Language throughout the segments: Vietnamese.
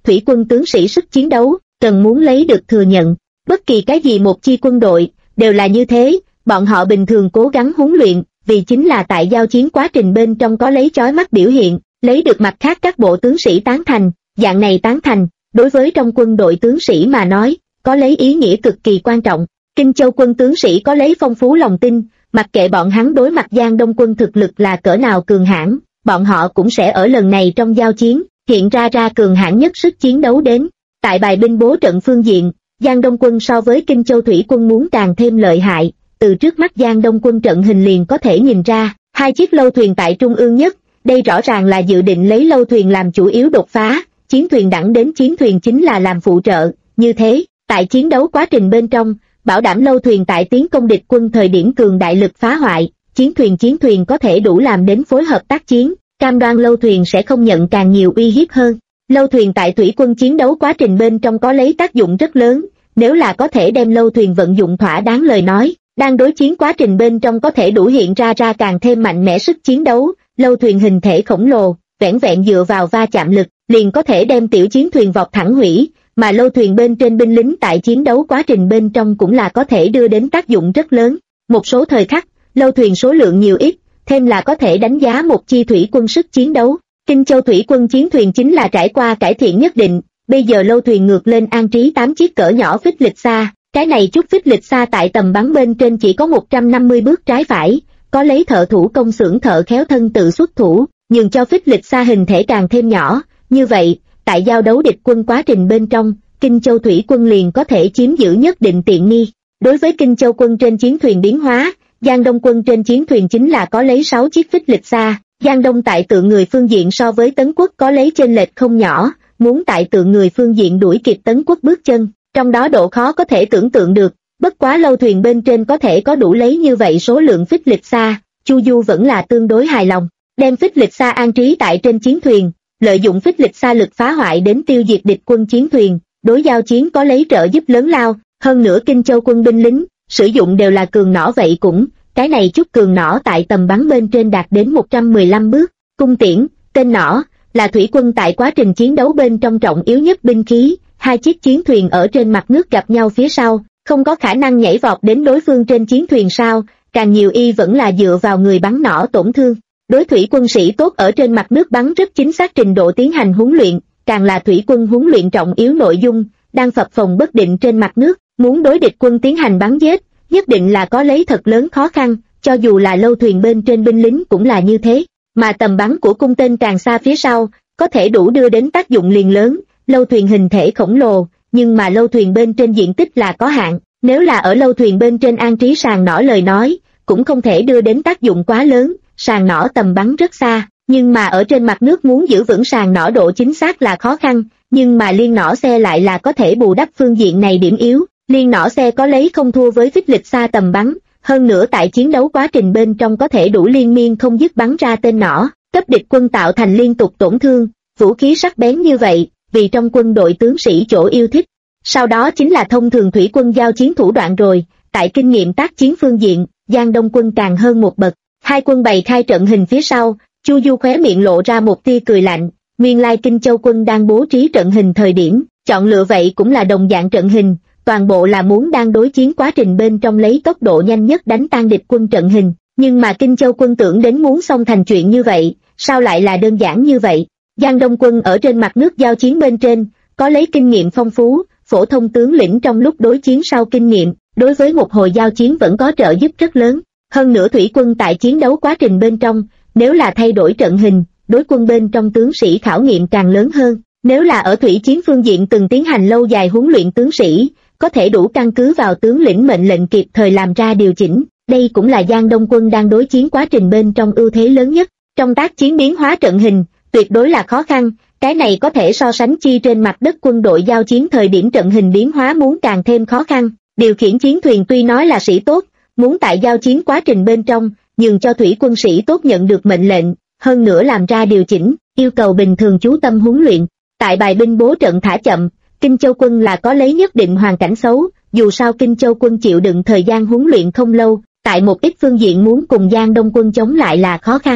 thủy quân tướng sĩ sức chiến đấu, cần muốn lấy được thừa nhận. Bất kỳ cái gì một chi quân đội, đều là như thế, bọn họ bình thường cố gắng huấn luyện, vì chính là tại giao chiến quá trình bên trong có lấy chói mắt biểu hiện, lấy được mặt khác các bộ tướng sĩ tán thành, dạng này tán thành, đối với trong quân đội tướng sĩ mà nói, có lấy ý nghĩa cực kỳ quan trọng. Kinh Châu quân tướng sĩ có lấy phong phú lòng tin, mặc kệ bọn hắn đối mặt Giang Đông quân thực lực là cỡ nào cường hãn, bọn họ cũng sẽ ở lần này trong giao chiến, hiện ra cường hãn nhất sức chiến đấu đến. Tại bài binh bố trận phương diện, Giang Đông quân so với Kinh Châu thủy quân muốn càng thêm lợi hại, từ trước mắt Giang Đông quân trận hình liền có thể nhìn ra, hai chiếc lâu thuyền tại trung ương nhất, đây rõ ràng là dự định lấy lâu thuyền làm chủ yếu đột phá, chiến thuyền đẳng đến chiến thuyền chính là làm phụ trợ, như thế, tại chiến đấu quá trình bên trong, bảo đảm lâu thuyền tại tiến công địch quân thời điểm cường đại lực phá hoại, chiến thuyền có thể đủ làm đến phối hợp tác chiến, cam đoan lâu thuyền sẽ không nhận càng nhiều uy hiếp hơn. Lâu thuyền tại thủy quân chiến đấu quá trình bên trong có lấy tác dụng rất lớn, nếu là có thể đem lâu thuyền vận dụng thỏa đáng lời nói, đang đối chiến quá trình bên trong có thể đủ hiện ra càng thêm mạnh mẽ sức chiến đấu. Lâu thuyền hình thể khổng lồ, vẻn vẹn dựa vào va chạm lực, liền có thể đem tiểu chiến thuyền vọt thẳng hủy, mà lâu thuyền bên trên binh lính tại chiến đấu quá trình bên trong cũng là có thể đưa đến tác dụng rất lớn. Một số thời khắc, lâu thuyền số lượng nhiều ít, thêm là có thể đánh giá một chi thủy quân sức chiến đấu. Kinh Châu thủy quân chiến thuyền chính là trải qua cải thiện nhất định, bây giờ lâu thuyền ngược lên an trí 8 chiếc cỡ nhỏ phích lịch xa, cái này chút phích lịch xa tại tầm bắn bên trên chỉ có 150 bước trái phải, có lấy thợ thủ công xưởng thợ khéo thân tự xuất thủ, nhường cho phích lịch xa hình thể càng thêm nhỏ, như vậy, tại giao đấu địch quân quá trình bên trong, Kinh Châu thủy quân liền có thể chiếm giữ nhất định tiện nghi. Đối với Kinh Châu quân trên chiến thuyền biến hóa, Giang Đông quân trên chiến thuyền chính là có lấy 6 chiếc phích lịch xa, Giang Đông tại tượng người phương diện so với Tấn Quốc có lấy chênh lệch không nhỏ, muốn tại tượng người phương diện đuổi kịp Tấn Quốc bước chân, trong đó độ khó có thể tưởng tượng được, bất quá lâu thuyền bên trên có thể có đủ lấy như vậy số lượng phích lịch xa, Chu Du vẫn là tương đối hài lòng, đem phích lịch xa an trí tại trên chiến thuyền, lợi dụng phích lịch xa lực phá hoại đến tiêu diệt địch quân chiến thuyền, đối giao chiến có lấy trợ giúp lớn lao, hơn nữa Kinh Châu quân binh lính, sử dụng đều là cường nỏ vậy cũng, cái này chút cường nỏ tại tầm bắn bên trên đạt đến 115 bước, cung tiễn, tên nỏ, là thủy quân tại quá trình chiến đấu bên trong trọng yếu nhất binh khí, hai chiếc chiến thuyền ở trên mặt nước gặp nhau phía sau, không có khả năng nhảy vọt đến đối phương trên chiến thuyền sao, càng nhiều y vẫn là dựa vào người bắn nỏ tổn thương. Đối thủy quân sĩ tốt ở trên mặt nước bắn rất chính xác trình độ tiến hành huấn luyện, càng là thủy quân huấn luyện trọng yếu nội dung, đang phập phồng bất định trên mặt nước, muốn đối địch quân tiến hành bắn giết, nhất định là có lấy thật lớn khó khăn, cho dù là lâu thuyền bên trên binh lính cũng là như thế, mà tầm bắn của cung tên càng xa phía sau, có thể đủ đưa đến tác dụng liền lớn, lâu thuyền hình thể khổng lồ, nhưng mà lâu thuyền bên trên diện tích là có hạn, nếu là ở lâu thuyền bên trên an trí sàn nỏ lời nói, cũng không thể đưa đến tác dụng quá lớn, sàn nỏ tầm bắn rất xa, nhưng mà ở trên mặt nước muốn giữ vững sàn nỏ độ chính xác là khó khăn, nhưng mà liên nỏ xe lại là có thể bù đắp phương diện này điểm yếu, liên nỏ xe có lấy không thua với phích lịch xa tầm bắn, hơn nữa tại chiến đấu quá trình bên trong có thể đủ liên miên không dứt bắn ra tên nỏ, cấp địch quân tạo thành liên tục tổn thương, vũ khí sắc bén như vậy, vì trong quân đội tướng sĩ chỗ yêu thích. Sau đó chính là thông thường thủy quân giao chiến thủ đoạn rồi, tại kinh nghiệm tác chiến phương diện, Giang Đông quân càng hơn một bậc. Hai quân bày khai trận hình phía sau, Chu Du khóe miệng lộ ra một tia cười lạnh, nguyên lai Kinh Châu quân đang bố trí trận hình thời điểm, chọn lựa vậy cũng là đồng dạng trận hình, toàn bộ là muốn đang đối chiến quá trình bên trong lấy tốc độ nhanh nhất đánh tan địch quân trận hình, nhưng mà Kinh Châu quân tưởng đến muốn xong thành chuyện như vậy, sao lại là đơn giản như vậy? Giang Đông quân ở trên mặt nước giao chiến bên trên, có lấy kinh nghiệm phong phú, phổ thông tướng lĩnh trong lúc đối chiến sau kinh nghiệm, đối với một hồi giao chiến vẫn có trợ giúp rất lớn. Hơn nữa thủy quân tại chiến đấu quá trình bên trong, nếu là thay đổi trận hình, đối quân bên trong tướng sĩ khảo nghiệm càng lớn hơn. Nếu là ở thủy chiến phương diện từng tiến hành lâu dài huấn luyện tướng sĩ, có thể đủ căn cứ vào tướng lĩnh mệnh lệnh kịp thời làm ra điều chỉnh. Đây cũng là Giang Đông quân đang đối chiến quá trình bên trong ưu thế lớn nhất. Trong tác chiến biến hóa trận hình, tuyệt đối là khó khăn, cái này có thể so sánh chi trên mặt đất quân đội giao chiến thời điểm trận hình biến hóa muốn càng thêm khó khăn. Điều khiển chiến thuyền tuy nói là sĩ tốt, muốn tại giao chiến quá trình bên trong, nhường cho thủy quân sĩ tốt nhận được mệnh lệnh, hơn nữa làm ra điều chỉnh, yêu cầu bình thường chú tâm huấn luyện. Tại bài binh bố trận thả chậm, Kinh Châu quân là có lấy nhất định hoàn cảnh xấu, dù sao Kinh Châu quân chịu đựng thời gian huấn luyện không lâu, tại một ít phương diện muốn cùng Giang Đông quân chống lại là khó khăn.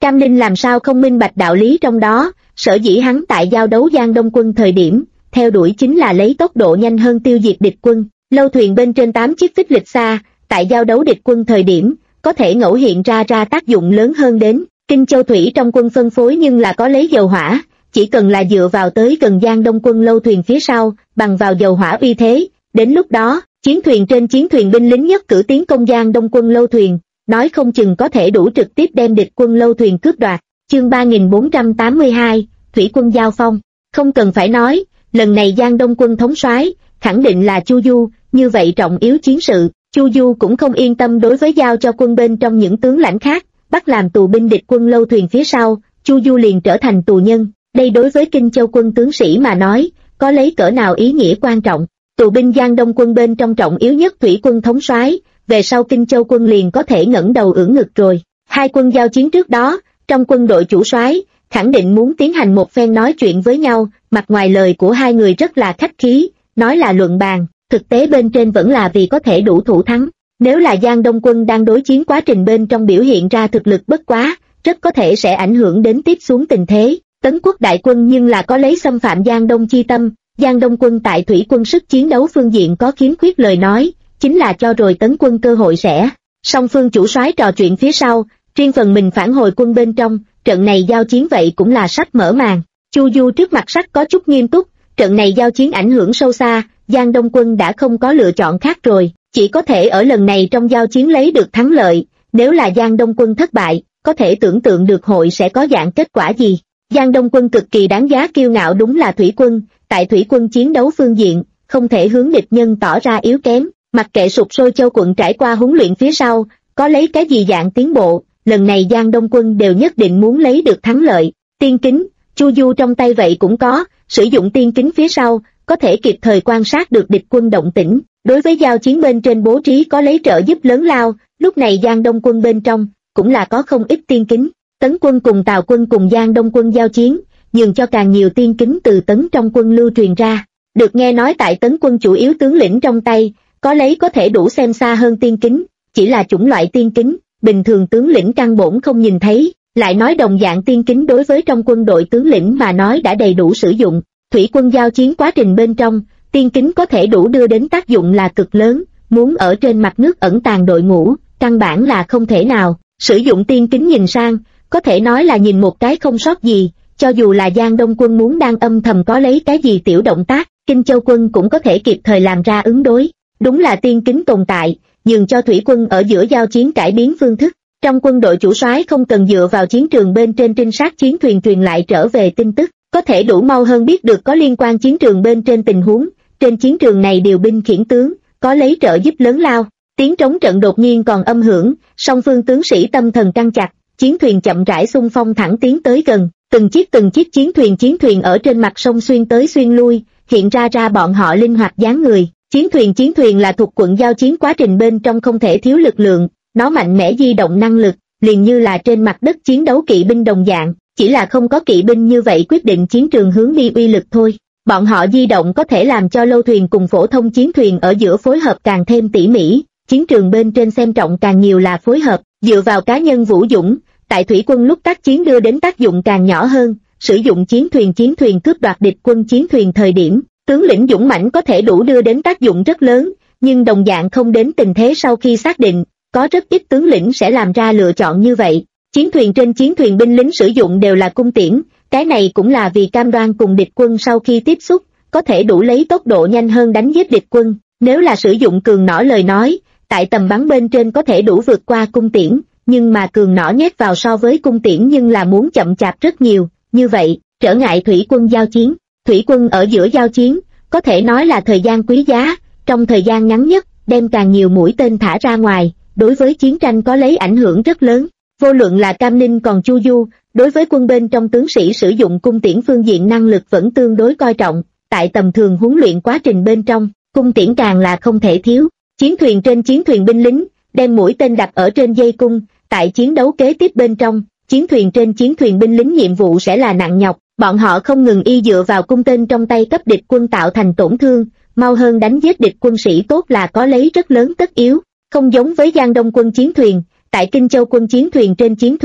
Cam Ninh làm sao không minh bạch đạo lý trong đó, sở dĩ hắn tại giao đấu Giang Đông quân thời điểm, theo đuổi chính là lấy tốc độ nhanh hơn tiêu diệt địch quân. Lâu thuyền bên trên 8 chiếc phích lịch xa, tại giao đấu địch quân thời điểm, có thể ngẫu hiện ra tác dụng lớn hơn đến. Kinh Châu Thủy trong quân phân phối nhưng là có lấy dầu hỏa, chỉ cần là dựa vào tới gần Giang Đông quân lâu thuyền phía sau, bằng vào dầu hỏa uy thế, đến lúc đó, chiến thuyền trên chiến thuyền binh lính nhất cử tiến công Giang Đông quân lâu thuyền, nói không chừng có thể đủ trực tiếp đem địch quân lâu thuyền cướp đoạt. Chương 3482, Thủy quân giao phong. Không cần phải nói, lần này Giang Đông quân thống soái khẳng định là Chu Du, như vậy trọng yếu chiến sự, Chu Du cũng không yên tâm đối với giao cho quân bên trong những tướng lãnh khác, bắt làm tù binh địch quân lâu thuyền phía sau, Chu Du liền trở thành tù nhân. Đây đối với Kinh Châu quân tướng sĩ mà nói, có lấy cỡ nào ý nghĩa quan trọng. Tù binh Giang Đông quân bên trong trọng yếu nhất thủy quân thống soái, về sau Kinh Châu quân liền có thể ngẩng đầu ưỡn ngực rồi. Hai quân giao chiến trước đó, trong quân đội chủ soái khẳng định muốn tiến hành một phen nói chuyện với nhau, mặt ngoài lời của hai người rất là khách khí, nói là luận bàn, thực tế bên trên vẫn là vì có thể đủ thủ thắng. Nếu là Giang Đông quân đang đối chiến quá trình bên trong biểu hiện ra thực lực bất quá, rất có thể sẽ ảnh hưởng đến tiếp xuống tình thế. Tấn quốc đại quân nhưng là có lấy xâm phạm Giang Đông chi tâm, Giang Đông quân tại thủy quân sức chiến đấu phương diện có khiếm khuyết lời nói, chính là cho rồi tấn quân cơ hội sẽ. Song phương chủ soái trò chuyện phía sau, riêng phần mình phản hồi quân bên trong, trận này giao chiến vậy cũng là sắp mở màn. Chu Du trước mặt sắc có chút nghiêm túc, trận này giao chiến ảnh hưởng sâu xa, Giang Đông quân đã không có lựa chọn khác rồi, chỉ có thể ở lần này trong giao chiến lấy được thắng lợi, nếu là Giang Đông quân thất bại, có thể tưởng tượng được hội sẽ có dạng kết quả gì. Giang Đông quân cực kỳ đáng giá kiêu ngạo đúng là thủy quân, tại thủy quân chiến đấu phương diện, không thể hướng địch nhân tỏ ra yếu kém, mặc kệ Sục Sôi Châu quận trải qua huấn luyện phía sau, có lấy cái gì dạng tiến bộ, lần này Giang Đông quân đều nhất định muốn lấy được thắng lợi. Tiên kính, Chu Du trong tay vậy cũng có, sử dụng tiên kính phía sau, có thể kịp thời quan sát được địch quân động tĩnh, đối với giao chiến bên trên bố trí có lấy trợ giúp lớn lao, lúc này Giang Đông quân bên trong, cũng là có không ít tiên kính. Tấn quân cùng Tào quân cùng Giang Đông quân giao chiến, nhường cho càng nhiều tiên kính từ Tấn trong quân lưu truyền ra. Được nghe nói tại Tấn quân chủ yếu tướng lĩnh trong tay, có lấy có thể đủ xem xa hơn tiên kính, chỉ là chủng loại tiên kính, bình thường tướng lĩnh căn bổn không nhìn thấy, lại nói đồng dạng tiên kính đối với trong quân đội tướng lĩnh mà nói đã đầy đủ sử dụng. Thủy quân giao chiến quá trình bên trong, tiên kính có thể đủ đưa đến tác dụng là cực lớn, muốn ở trên mặt nước ẩn tàng đội ngũ, căn bản là không thể nào. Sử dụng tiên kính nhìn sang, có thể nói là nhìn một cái không sót gì, cho dù là Giang Đông quân muốn đang âm thầm có lấy cái gì tiểu động tác, Kinh Châu quân cũng có thể kịp thời làm ra ứng đối. Đúng là tiên kính tồn tại, nhường cho thủy quân ở giữa giao chiến cải biến phương thức. Trong quân đội chủ soái không cần dựa vào chiến trường bên trên trinh sát chiến thuyền truyền lại trở về tin tức, có thể đủ mau hơn biết được có liên quan chiến trường bên trên tình huống, trên chiến trường này điều binh khiển tướng, có lấy trợ giúp lớn lao. Tiếng trống trận đột nhiên còn âm hưởng, song phương tướng sĩ tâm thần căng chặt, chiến thuyền chậm rãi xung phong thẳng tiến tới gần, từng chiếc chiến thuyền ở trên mặt sông xuyên tới xuyên lui, hiện ra bọn họ linh hoạt dáng người. Chiến thuyền là thuộc quận giao chiến quá trình bên trong không thể thiếu lực lượng, nó mạnh mẽ di động năng lực, liền như là trên mặt đất chiến đấu kỵ binh đồng dạng, chỉ là không có kỵ binh như vậy quyết định chiến trường hướng đi uy lực thôi. Bọn họ di động có thể làm cho lâu thuyền cùng phổ thông chiến thuyền ở giữa phối hợp càng thêm tỉ mỉ, chiến trường bên trên xem trọng càng nhiều là phối hợp, dựa vào cá nhân vũ dũng, tại thủy quân lúc tác chiến đưa đến tác dụng càng nhỏ hơn, sử dụng chiến thuyền cướp đoạt địch quân chiến thuyền thời điểm, tướng lĩnh dũng mãnh có thể đủ đưa đến tác dụng rất lớn, nhưng đồng dạng không đến tình thế sau khi xác định, có rất ít tướng lĩnh sẽ làm ra lựa chọn như vậy. Chiến thuyền trên chiến thuyền binh lính sử dụng đều là cung tiễn, cái này cũng là vì cam đoan cùng địch quân sau khi tiếp xúc, có thể đủ lấy tốc độ nhanh hơn đánh giết địch quân, nếu là sử dụng cường nỏ lời nói, tại tầm bắn bên trên có thể đủ vượt qua cung tiễn, nhưng mà cường nỏ nhét vào so với cung tiễn nhưng là muốn chậm chạp rất nhiều, như vậy, trở ngại thủy quân giao chiến. Thủy quân ở giữa giao chiến, có thể nói là thời gian quý giá, trong thời gian ngắn nhất, đem càng nhiều mũi tên thả ra ngoài, đối với chiến tranh có lấy ảnh hưởng rất lớn. Vô luận là Cam Ninh còn Chu Du, đối với quân bên trong tướng sĩ sử dụng cung tiễn phương diện năng lực vẫn tương đối coi trọng, tại tầm thường huấn luyện quá trình bên trong, cung tiễn càng là không thể thiếu. Chiến thuyền trên chiến thuyền binh lính, đem mũi tên đặt ở trên dây cung, tại chiến đấu kế tiếp bên trong, chiến thuyền trên chiến thuyền binh lính nhiệm vụ sẽ là nặng nhọc, bọn họ không ngừng y dựa vào cung tên trong tay cấp địch quân tạo thành tổn thương, mau hơn đánh giết địch quân sĩ tốt là có lấy rất lớn tất yếu, không giống với Giang Đông quân chiến thuyền, tại Kinh Châu quân chiến thuyền trên chiến thuyền,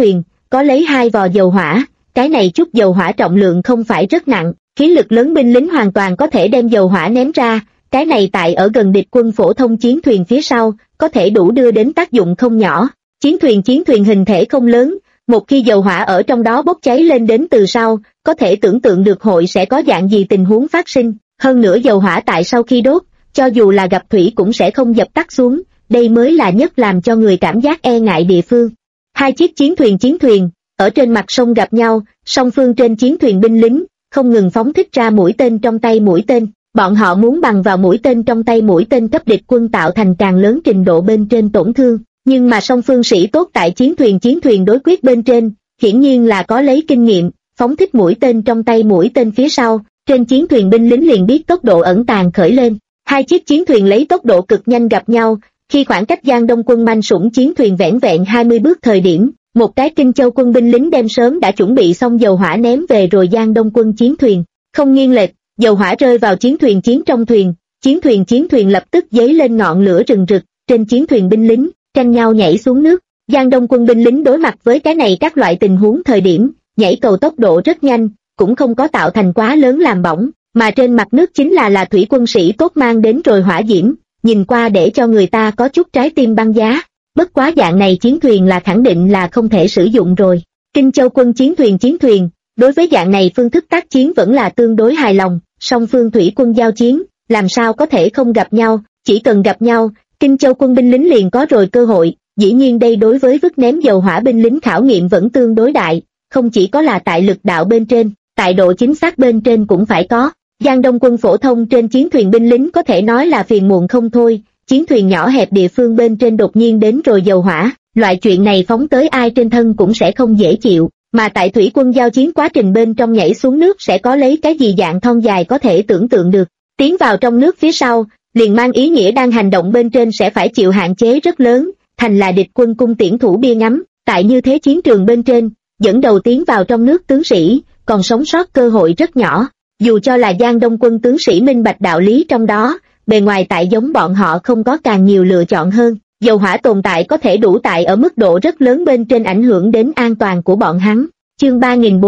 có lấy 2 vò dầu hỏa, cái này chút dầu hỏa trọng lượng không phải rất nặng, khí lực lớn binh lính hoàn toàn có thể đem dầu hỏa ném ra, cái này tại ở gần địch quân phổ thông chiến thuyền phía sau, có thể đủ đưa đến tác dụng không nhỏ. Chiến thuyền hình thể không lớn, một khi dầu hỏa ở trong đó bốc cháy lên đến từ sau, có thể tưởng tượng được hội sẽ có dạng gì tình huống phát sinh, hơn nữa dầu hỏa tại sau khi đốt, cho dù là gặp thủy cũng sẽ không dập tắt xuống, đây mới là nhất làm cho người cảm giác e ngại địa phương. 2 chiếc chiến thuyền, ở trên mặt sông gặp nhau, song phương trên chiến thuyền binh lính, không ngừng phóng thích ra mũi tên trong tay mũi tên, bọn họ muốn bằng vào mũi tên trong tay mũi tên cấp địch quân tạo thành càng lớn trình độ bên trên tổn thương, nhưng mà song phương sĩ tốt tại chiến thuyền đối quyết bên trên, hiển nhiên là có lấy kinh nghiệm, phóng thích mũi tên trong tay mũi tên phía sau, trên chiến thuyền binh lính liền biết tốc độ ẩn tàng khởi lên. 2 chiếc chiến thuyền lấy tốc độ cực nhanh gặp nhau, khi khoảng cách Giang Đông quân manh sủng chiến thuyền vẻn vẹn 20 bước thời điểm, một cái Kinh Châu quân binh lính đem sớm đã chuẩn bị xong dầu hỏa ném về rồi Giang Đông quân chiến thuyền, không nghiêng lệch, dầu hỏa rơi vào chiến trong thuyền, chiến thuyền lập tức dấy lên ngọn lửa rừng rực, trên chiến thuyền binh lính tranh nhau nhảy xuống nước. Giang Đông quân binh lính đối mặt với cái này các loại tình huống thời điểm, nhảy cầu tốc độ rất nhanh, cũng không có tạo thành quá lớn làm bỏng, mà trên mặt nước chính là thủy quân sĩ tốt mang đến rồi hỏa diễm, nhìn qua để cho người ta có chút trái tim băng giá. Bất quá dạng này chiến thuyền là khẳng định là không thể sử dụng rồi. Kinh Châu quân chiến thuyền, đối với dạng này phương thức tác chiến vẫn là tương đối hài lòng, song phương thủy quân giao chiến, làm sao có thể không gặp nhau, chỉ cần gặp nhau, Kinh Châu quân binh lính liền có rồi cơ hội, dĩ nhiên đây đối với vứt ném dầu hỏa binh lính khảo nghiệm vẫn tương đối đại, không chỉ có là tại lực đạo bên trên, tại độ chính xác bên trên cũng phải có. Giang Đông quân phổ thông trên chiến thuyền binh lính có thể nói là phiền muộn không thôi, chiến thuyền nhỏ hẹp địa phương bên trên đột nhiên đến rồi dầu hỏa, loại chuyện này phóng tới ai trên thân cũng sẽ không dễ chịu, mà tại thủy quân giao chiến quá trình bên trong nhảy xuống nước sẽ có lấy cái gì dạng thon dài có thể tưởng tượng được, tiến vào trong nước phía sau, liền mang ý nghĩa đang hành động bên trên sẽ phải chịu hạn chế rất lớn, thành là địch quân cung tiễn thủ bia ngắm, tại như thế chiến trường bên trên, dẫn đầu tiến vào trong nước tướng sĩ, còn sống sót cơ hội rất nhỏ. Dù cho là Giang Đông quân tướng sĩ minh bạch đạo lý trong đó, bề ngoài tại giống bọn họ không có càng nhiều lựa chọn hơn, dầu hỏa tồn tại có thể đủ tại ở mức độ rất lớn bên trên ảnh hưởng đến an toàn của bọn hắn. Chương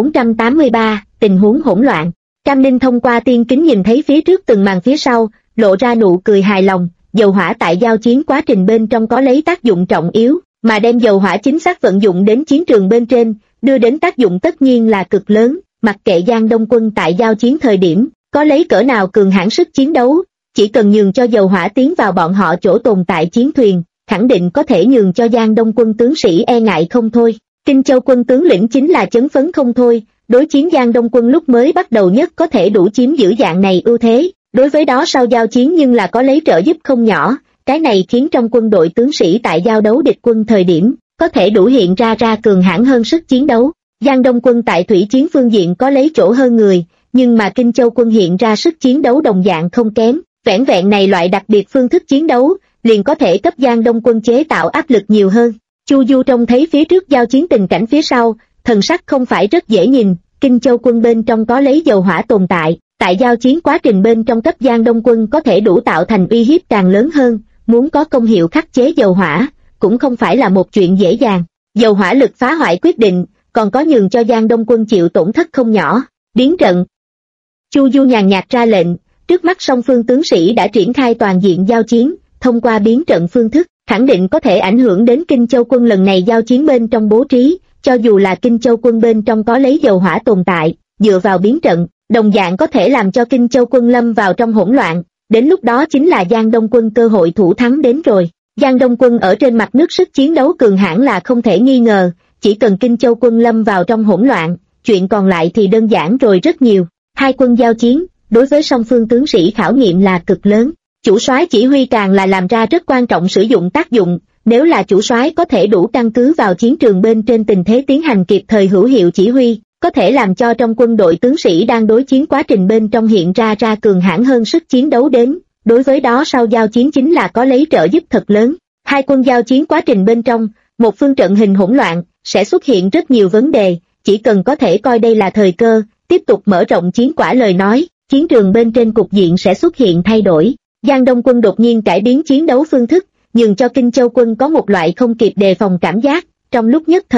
3483, tình huống hỗn loạn. Cam Ninh thông qua tiên kính nhìn thấy phía trước từng màn phía sau, lộ ra nụ cười hài lòng, dầu hỏa tại giao chiến quá trình bên trong có lấy tác dụng trọng yếu, mà đem dầu hỏa chính xác vận dụng đến chiến trường bên trên, đưa đến tác dụng tất nhiên là cực lớn. Mặc kệ Giang Đông quân tại giao chiến thời điểm, có lấy cỡ nào cường hãn sức chiến đấu, chỉ cần nhường cho dầu hỏa tiến vào bọn họ chỗ tồn tại chiến thuyền, khẳng định có thể nhường cho Giang Đông quân tướng sĩ e ngại không thôi. Kinh Châu quân tướng lĩnh chính là chấn phấn không thôi, đối chiến Giang Đông quân lúc mới bắt đầu nhất có thể đủ chiếm giữ dạng này ưu thế, đối với đó sau giao chiến nhưng là có lấy trợ giúp không nhỏ, cái này khiến trong quân đội tướng sĩ tại giao đấu địch quân thời điểm, có thể đủ hiện ra cường hãn hơn sức chiến đấu. Giang Đông quân tại thủy chiến phương diện có lấy chỗ hơn người, nhưng mà Kinh Châu quân hiện ra sức chiến đấu đồng dạng không kém, vẻn vẹn này loại đặc biệt phương thức chiến đấu, liền có thể cấp Giang Đông quân chế tạo áp lực nhiều hơn. Chu Du trông thấy phía trước giao chiến tình cảnh phía sau, thần sắc không phải rất dễ nhìn, Kinh Châu quân bên trong có lấy dầu hỏa tồn tại giao chiến quá trình bên trong cấp Giang Đông quân có thể đủ tạo thành uy hiếp càng lớn hơn, muốn có công hiệu khắc chế dầu hỏa, cũng không phải là một chuyện dễ dàng. Dầu hỏa lực phá hoại quyết định, còn có nhường cho Giang Đông quân chịu tổn thất không nhỏ. Biến trận. Chu Du nhàn nhạt ra lệnh, trước mắt song phương tướng sĩ đã triển khai toàn diện giao chiến, thông qua biến trận phương thức, khẳng định có thể ảnh hưởng đến Kinh Châu quân lần này giao chiến bên trong bố trí, cho dù là Kinh Châu quân bên trong có lấy dầu hỏa tồn tại, dựa vào biến trận, đồng dạng có thể làm cho Kinh Châu quân lâm vào trong hỗn loạn, đến lúc đó chính là Giang Đông quân cơ hội thủ thắng đến rồi. Giang Đông quân ở trên mặt nước sức chiến đấu cường hãn là không thể nghi ngờ, chỉ cần Kinh Châu quân lâm vào trong hỗn loạn, chuyện còn lại thì đơn giản rồi rất nhiều. Hai quân giao chiến, đối với song phương tướng sĩ khảo nghiệm là cực lớn. Chủ soái chỉ huy càng là làm ra rất quan trọng sử dụng tác dụng, nếu là chủ soái có thể đủ căn cứ vào chiến trường bên trên tình thế tiến hành kịp thời hữu hiệu chỉ huy, có thể làm cho trong quân đội tướng sĩ đang đối chiến quá trình bên trong hiện ra cường hãn hơn sức chiến đấu đến, đối với đó sau giao chiến chính là có lấy trợ giúp thật lớn. Hai quân giao chiến quá trình bên trong, một phương trận hình hỗn loạn, sẽ xuất hiện rất nhiều vấn đề, chỉ cần có thể coi đây là thời cơ, tiếp tục mở rộng chiến quả lời nói, chiến trường bên trên cục diện sẽ xuất hiện thay đổi. Giang Đông quân đột nhiên cải biến chiến đấu phương thức, nhường cho Kinh Châu quân có một loại không kịp đề phòng cảm giác, trong lúc nhất thời,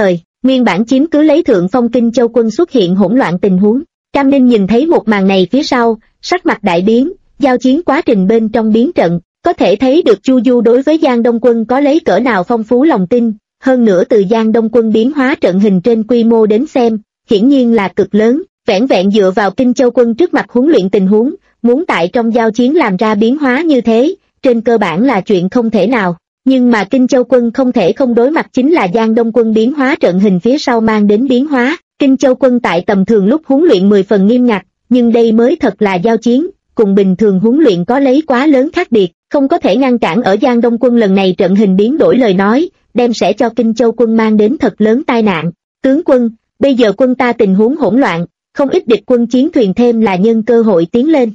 Nguyên bản chiếm cứ lấy thượng phong Kinh Châu quân xuất hiện hỗn loạn tình huống. Cam Ninh nhìn thấy một màn này phía sau, sắc mặt đại biến, giao chiến quá trình bên trong biến trận, có thể thấy được Chu Du đối với Giang Đông quân có lấy cỡ nào phong phú lòng tin, hơn nữa từ Giang Đông quân biến hóa trận hình trên quy mô đến xem, hiển nhiên là cực lớn, vẻn vẹn dựa vào Kinh Châu quân trước mặt huấn luyện tình huống, muốn tại trong giao chiến làm ra biến hóa như thế, trên cơ bản là chuyện không thể nào. Nhưng mà Kinh Châu quân không thể không đối mặt chính là Giang Đông quân biến hóa trận hình phía sau mang đến biến hóa. Kinh Châu quân tại tầm thường lúc huấn luyện 10 phần nghiêm ngặt, nhưng đây mới thật là giao chiến, cùng bình thường huấn luyện có lấy quá lớn khác biệt, không có thể ngăn cản ở Giang Đông quân lần này trận hình biến đổi lời nói, đem sẽ cho Kinh Châu quân mang đến thật lớn tai nạn. Tướng quân, bây giờ quân ta tình huống hỗn loạn, không ít địch quân chiến thuyền thêm là nhân cơ hội tiến lên.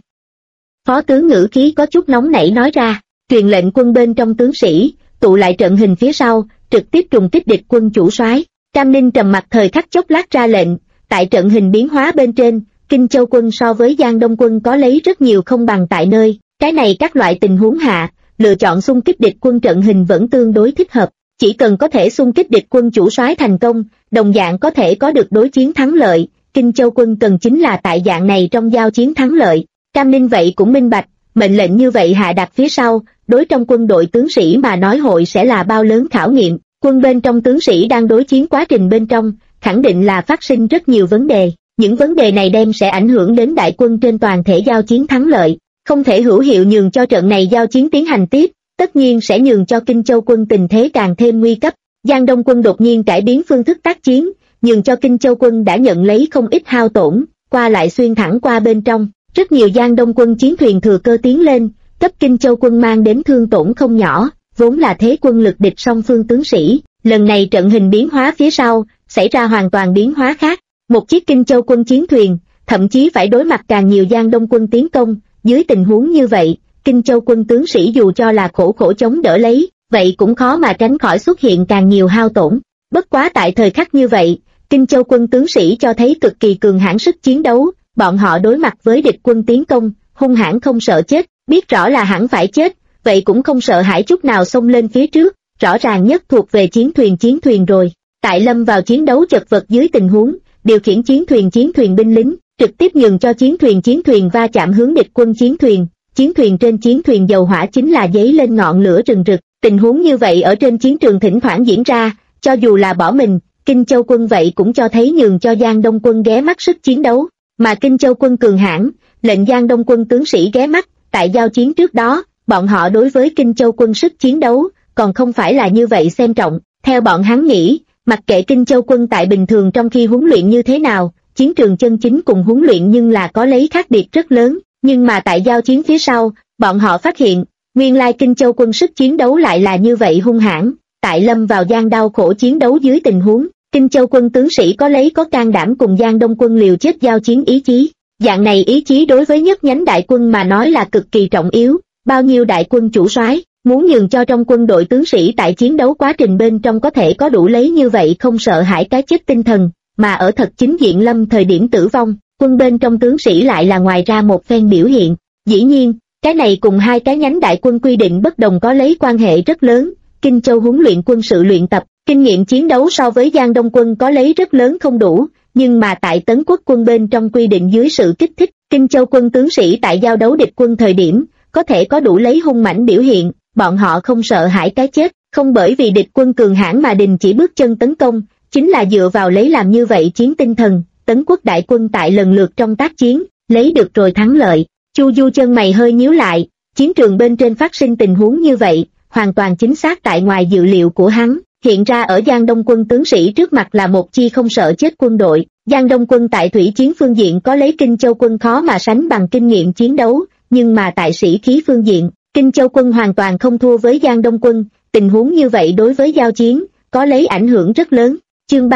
Phó tướng ngữ khí có chút nóng nảy nói ra, truyền lệnh quân bên trong tướng sĩ, tụ lại trận hình phía sau, trực tiếp trùng kích địch quân chủ soái. Cam Ninh trầm mặt thời khắc chốc lát ra lệnh, tại trận hình biến hóa bên trên, Kinh Châu quân so với Giang Đông quân có lấy rất nhiều không bằng tại nơi, cái này các loại tình huống hạ, lựa chọn xung kích địch quân trận hình vẫn tương đối thích hợp, chỉ cần có thể xung kích địch quân chủ soái thành công, đồng dạng có thể có được đối chiến thắng lợi, Kinh Châu quân cần chính là tại dạng này trong giao chiến thắng lợi. Cam Ninh vậy cũng minh bạch, mệnh lệnh như vậy hạ đặt phía sau, đối trong quân đội tướng sĩ mà nói hội sẽ là bao lớn khảo nghiệm. Quân bên trong tướng sĩ đang đối chiến quá trình bên trong, khẳng định là phát sinh rất nhiều vấn đề. Những vấn đề này đem sẽ ảnh hưởng đến đại quân trên toàn thể giao chiến thắng lợi. Không thể hữu hiệu nhường cho trận này giao chiến tiến hành tiếp, tất nhiên sẽ nhường cho Kinh Châu quân tình thế càng thêm nguy cấp. Giang Đông quân đột nhiên cải biến phương thức tác chiến, nhường cho Kinh Châu quân đã nhận lấy không ít hao tổn, qua lại xuyên thẳng qua bên trong. Rất nhiều Giang Đông quân chiến thuyền thừa cơ tiến lên, cấp Kinh Châu quân mang đến thương tổn không nhỏ. Vốn là thế quân lực địch song phương tướng sĩ, lần này trận hình biến hóa phía sau, xảy ra hoàn toàn biến hóa khác. Một chiếc Kinh Châu quân chiến thuyền, thậm chí phải đối mặt càng nhiều Giang Đông quân tiến công, dưới tình huống như vậy, Kinh Châu quân tướng sĩ dù cho là khổ khổ chống đỡ lấy, vậy cũng khó mà tránh khỏi xuất hiện càng nhiều hao tổn. Bất quá tại thời khắc như vậy, Kinh Châu quân tướng sĩ cho thấy cực kỳ cường hãn sức chiến đấu, bọn họ đối mặt với địch quân tiến công, hung hãn không sợ chết, biết rõ là hẳn phải chết, vậy cũng không sợ hãi chút nào xông lên phía trước, rõ ràng nhất thuộc về chiến thuyền rồi. Tại lâm vào chiến đấu chật vật dưới tình huống, điều khiển chiến thuyền binh lính, trực tiếp nhường cho chiến thuyền va chạm hướng địch quân chiến thuyền trên chiến thuyền dầu hỏa chính là giấy lên ngọn lửa rừng rực. Tình huống như vậy ở trên chiến trường thỉnh thoảng diễn ra, cho dù là bỏ mình, Kinh Châu quân vậy cũng cho thấy nhường cho Giang Đông quân ghé mắt sức chiến đấu, mà Kinh Châu quân cường hãn, lệnh Giang Đông quân tướng sĩ ghé mắt. Tại giao chiến trước đó, bọn họ đối với Kinh Châu quân sức chiến đấu, còn không phải là như vậy xem trọng. Theo bọn hắn nghĩ, mặc kệ Kinh Châu quân tại bình thường trong khi huấn luyện như thế nào, chiến trường chân chính cùng huấn luyện nhưng là có lấy khác biệt rất lớn. Nhưng mà tại giao chiến phía sau, bọn họ phát hiện, nguyên lai Kinh Châu quân sức chiến đấu lại là như vậy hung hãn. Tại lâm vào gian đau khổ chiến đấu dưới tình huống, Kinh Châu quân tướng sĩ có can đảm cùng Giang Đông quân liều chết giao chiến ý chí. Dạng này ý chí đối với nhất nhánh đại quân mà nói là cực kỳ trọng yếu, bao nhiêu đại quân chủ soái muốn nhường cho trong quân đội tướng sĩ tại chiến đấu quá trình bên trong có thể có đủ lấy như vậy không sợ hãi cái chết tinh thần, mà ở thật chính diện lâm thời điểm tử vong, quân bên trong tướng sĩ lại là ngoài ra một phen biểu hiện. Dĩ nhiên, cái này cùng hai cái nhánh đại quân quy định bất đồng có lấy quan hệ rất lớn. Kinh Châu huấn luyện quân sự luyện tập, kinh nghiệm chiến đấu so với Giang Đông quân có lấy rất lớn không đủ, nhưng mà tại Tấn Quốc quân bên trong quy định dưới sự kích thích, Kinh Châu quân tướng sĩ tại giao đấu địch quân thời điểm, có thể có đủ lấy hung mãnh biểu hiện, bọn họ không sợ hãi cái chết, không bởi vì địch quân cường hãn mà đình chỉ bước chân tấn công, chính là dựa vào lấy làm như vậy chiến tinh thần. Tấn Quốc đại quân tại lần lượt trong tác chiến, lấy được rồi thắng lợi. Chu Du chân mày hơi nhíu lại, chiến trường bên trên phát sinh tình huống như vậy, hoàn toàn chính xác tại ngoài dự liệu của hắn. Hiện ra ở Giang Đông quân tướng sĩ trước mặt là một chi không sợ chết quân đội. Giang Đông quân tại thủy chiến phương diện có lấy Kinh Châu quân khó mà sánh bằng kinh nghiệm chiến đấu, nhưng mà tại sĩ khí phương diện, Kinh Châu quân hoàn toàn không thua với Giang Đông quân. Tình huống như vậy đối với giao chiến, có lấy ảnh hưởng rất lớn. Chương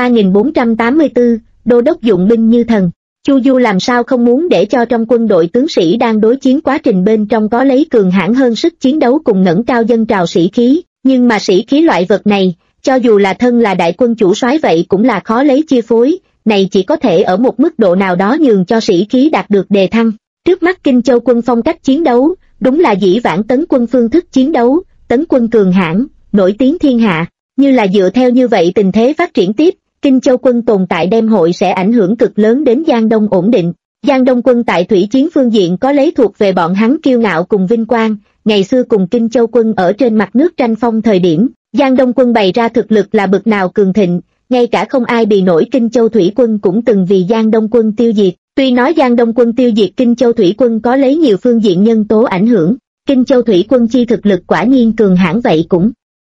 3484, Đô đốc dụng binh như thần. Chu Du làm sao không muốn để cho trong quân đội tướng sĩ đang đối chiến quá trình bên trong có lấy cường hãn hơn sức chiến đấu cùng ngẩng cao dân trào sĩ khí, nhưng mà sĩ khí loại vật này, cho dù là thân là đại quân chủ soái vậy cũng là khó lấy chia phối, này chỉ có thể ở một mức độ nào đó nhường cho sĩ khí đạt được đề thăng. Trước mắt Kinh Châu quân phong cách chiến đấu, đúng là dĩ vãng Tấn quân phương thức chiến đấu, Tấn quân cường hãn, nổi tiếng thiên hạ, như là dựa theo như vậy tình thế phát triển tiếp, Kinh Châu quân tồn tại đêm hội sẽ ảnh hưởng cực lớn đến Giang Đông ổn định. Giang Đông quân tại thủy chiến phương diện có lấy thuộc về bọn hắn kiêu ngạo cùng vinh quang, ngày xưa cùng Kinh Châu quân ở trên mặt nước tranh phong thời điểm, Giang Đông quân bày ra thực lực là bực nào cường thịnh, ngay cả không ai bì nổi Kinh Châu thủy quân cũng từng vì Giang Đông quân tiêu diệt. Tuy nói Giang Đông quân tiêu diệt Kinh Châu thủy quân có lấy nhiều phương diện nhân tố ảnh hưởng, Kinh Châu thủy quân chi thực lực quả nhiên cường hãn vậy cũng.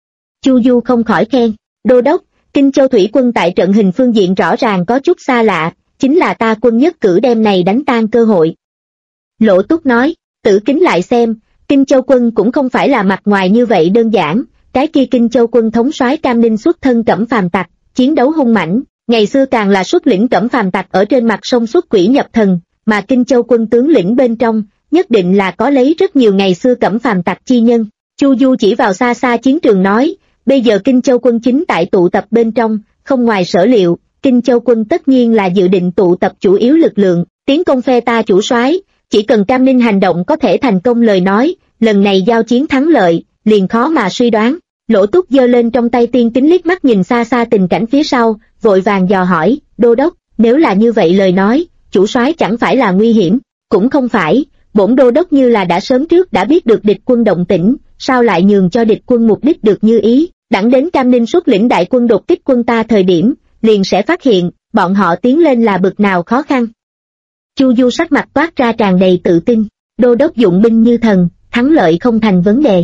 Chu Du không khỏi khen, đô đốc, Kinh Châu thủy quân tại trận hình phương diện rõ ràng có chút xa lạ, chính là ta quân nhất cử đem này đánh tan cơ hội. Lỗ Túc nói, Tử Kính lại xem, Kinh Châu quân cũng không phải là mặt ngoài như vậy đơn giản, cái kia Kinh Châu quân thống soái Cam Ninh xuất thân Cẩm Phàm tặc, chiến đấu hung mãnh, ngày xưa càng là xuất lĩnh Cẩm Phàm tặc ở trên mặt sông xuất quỷ nhập thần, mà Kinh Châu quân tướng lĩnh bên trong, nhất định là có lấy rất nhiều ngày xưa Cẩm Phàm tặc chi nhân. Chu Du chỉ vào xa xa chiến trường nói, bây giờ Kinh Châu quân chính tại tụ tập bên trong, không ngoài sở liệu, Kinh Châu quân tất nhiên là dự định tụ tập chủ yếu lực lượng, tiến công phe ta chủ soái, chỉ cần Cam Ninh hành động có thể thành công lời nói, lần này giao chiến thắng lợi, liền khó mà suy đoán. Lỗ Túc giơ lên trong tay tiên kính liếc mắt nhìn xa xa tình cảnh phía sau, vội vàng dò hỏi, đô đốc, nếu là như vậy lời nói, chủ soái chẳng phải là nguy hiểm, cũng không phải, bổn đô đốc như là đã sớm trước đã biết được địch quân động tĩnh, sao lại nhường cho địch quân mục đích được như ý, đẳng đến Cam Ninh xuất lĩnh đại quân đột kích quân ta thời điểm, liền sẽ phát hiện, bọn họ tiến lên là bực nào khó khăn. Chu Du sắc mặt toát ra tràn đầy tự tin, đô đốc dụng binh như thần, thắng lợi không thành vấn đề.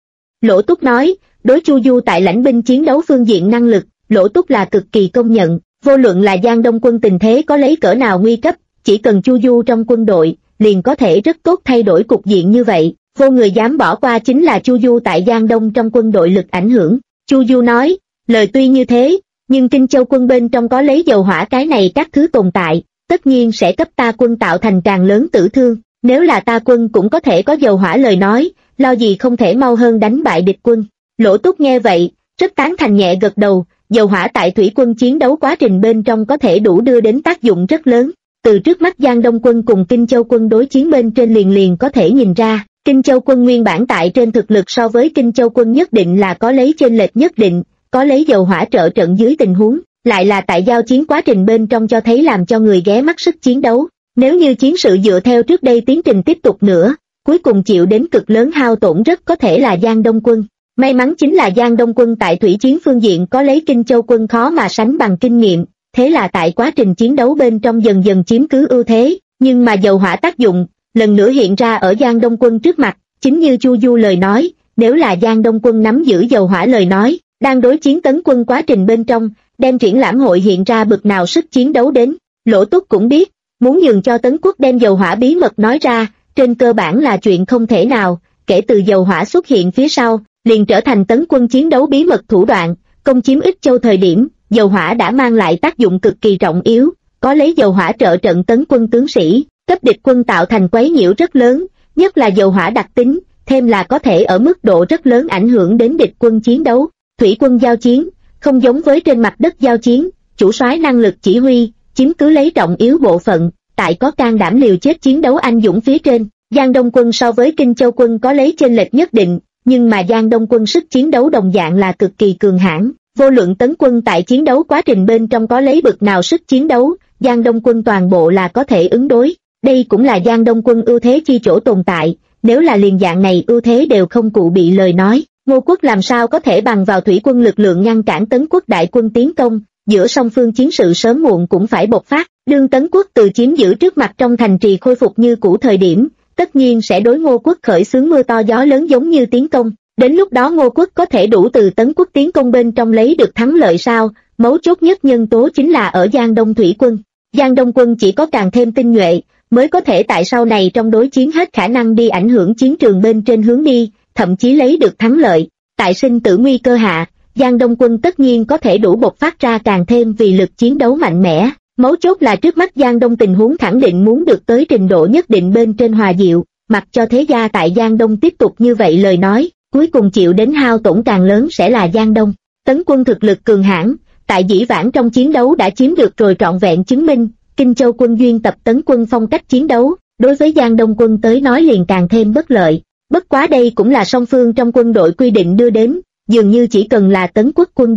Lỗ Túc nói, đối Chu Du tại lãnh binh chiến đấu phương diện năng lực, Lỗ Túc là cực kỳ công nhận, vô luận là Giang Đông quân tình thế có lấy cỡ nào nguy cấp, chỉ cần Chu Du trong quân đội, liền có thể rất tốt thay đổi cục diện như vậy, vô người dám bỏ qua chính là Chu Du tại Giang Đông trong quân đội lực ảnh hưởng. Chu Du nói, lời tuy như thế, nhưng Kinh Châu quân bên trong có lấy dầu hỏa cái này các thứ tồn tại, tất nhiên sẽ cấp ta quân tạo thành càng lớn tử thương, nếu là ta quân cũng có thể có dầu hỏa lời nói, lo gì không thể mau hơn đánh bại địch quân. Lỗ Túc nghe vậy, rất tán thành nhẹ gật đầu, dầu hỏa tại thủy quân chiến đấu quá trình bên trong có thể đủ đưa đến tác dụng rất lớn. Từ trước mắt Giang Đông quân cùng Kinh Châu quân đối chiến bên trên liền có thể nhìn ra, Kinh Châu quân nguyên bản tại trên thực lực so với Kinh Châu quân nhất định là có lấy chênh lệch nhất định, có lấy dầu hỏa trợ trận dưới tình huống, lại là tại giao chiến quá trình bên trong cho thấy làm cho người ghé mắt sức chiến đấu. Nếu như chiến sự dựa theo trước đây tiến trình tiếp tục nữa, cuối cùng chịu đến cực lớn hao tổn rất có thể là Giang Đông quân. May mắn chính là Giang Đông quân tại thủy chiến phương diện có lấy Kinh Châu quân khó mà sánh bằng kinh nghiệm, thế là tại quá trình chiến đấu bên trong dần dần chiếm cứ ưu thế, nhưng mà dầu hỏa tác dụng, lần nữa hiện ra ở Giang Đông quân trước mặt, chính như Chu Du lời nói, nếu là Giang Đông quân nắm giữ dầu hỏa lời nói, đang đối chiến tấn quân quá trình bên trong, đem triển lãm hội hiện ra bực nào sức chiến đấu đến. Lỗ Túc cũng biết, muốn nhường cho Tấn Quốc đem dầu hỏa bí mật nói ra, trên cơ bản là chuyện không thể nào, kể từ dầu hỏa xuất hiện phía sau, liền trở thành tấn quân chiến đấu bí mật thủ đoạn, công chiếm Ích Châu thời điểm, dầu hỏa đã mang lại tác dụng cực kỳ trọng yếu, có lấy dầu hỏa trợ trận tấn quân tướng sĩ, cấp địch quân tạo thành quấy nhiễu rất lớn, nhất là dầu hỏa đặc tính, thêm là có thể ở mức độ rất lớn ảnh hưởng đến địch quân chiến đấu. Thủy quân giao chiến, không giống với trên mặt đất giao chiến, chủ soái năng lực chỉ huy, chiếm cứ lấy trọng yếu bộ phận, tại có can đảm liều chết chiến đấu anh dũng phía trên. Giang Đông quân so với Kinh Châu quân có lấy chênh lệch nhất định, nhưng mà Giang Đông quân sức chiến đấu đồng dạng là cực kỳ cường hãn, vô luận tấn quân tại chiến đấu quá trình bên trong có lấy bực nào sức chiến đấu, Giang Đông quân toàn bộ là có thể ứng đối. Đây cũng là Giang Đông quân ưu thế chi chỗ tồn tại, nếu là liền dạng này ưu thế đều không cụ bị lời nói, Ngô quốc làm sao có thể bằng vào thủy quân lực lượng ngăn cản Tấn quốc đại quân tiến công, giữa song phương chiến sự sớm muộn cũng phải bộc phát. Đương Tấn quốc từ chiếm giữ trước mặt trong thành trì khôi phục như cũ thời điểm, tất nhiên sẽ đối Ngô quốc khởi xướng mưa to gió lớn giống như tiến công. Đến lúc đó Ngô quốc có thể đủ từ Tấn quốc tiến công bên trong lấy được thắng lợi sao? Mấu chốt nhất nhân tố chính là ở Giang Đông thủy quân. Giang Đông quân chỉ có càng thêm tinh nhuệ, mới có thể tại sau này trong đối chiến hết khả năng đi ảnh hưởng chiến trường bên trên hướng đi, thậm chí lấy được thắng lợi. Tại sinh tử nguy cơ hạ, Giang Đông quân tất nhiên có thể đủ bộc phát ra càng thêm vì lực chiến đấu mạnh mẽ. Mấu chốt là trước mắt Giang Đông tình huống khẳng định muốn được tới trình độ nhất định bên trên hòa diệu, mặc cho thế gia tại Giang Đông tiếp tục như vậy lời nói, cuối cùng chịu đến hao tổn càng lớn sẽ là Giang Đông. Tấn quân thực lực cường hãn, tại dĩ vãng trong chiến đấu đã chiếm được rồi trọn vẹn chứng minh. Kinh Châu quân duyên tập Tấn quân phong cách chiến đấu, đối với Giang Đông quân tới nói liền càng thêm bất lợi. Bất quá đây cũng là song phương trong quân đội quy định đưa đến, dường như chỉ cần là Tấn quốc quân đội,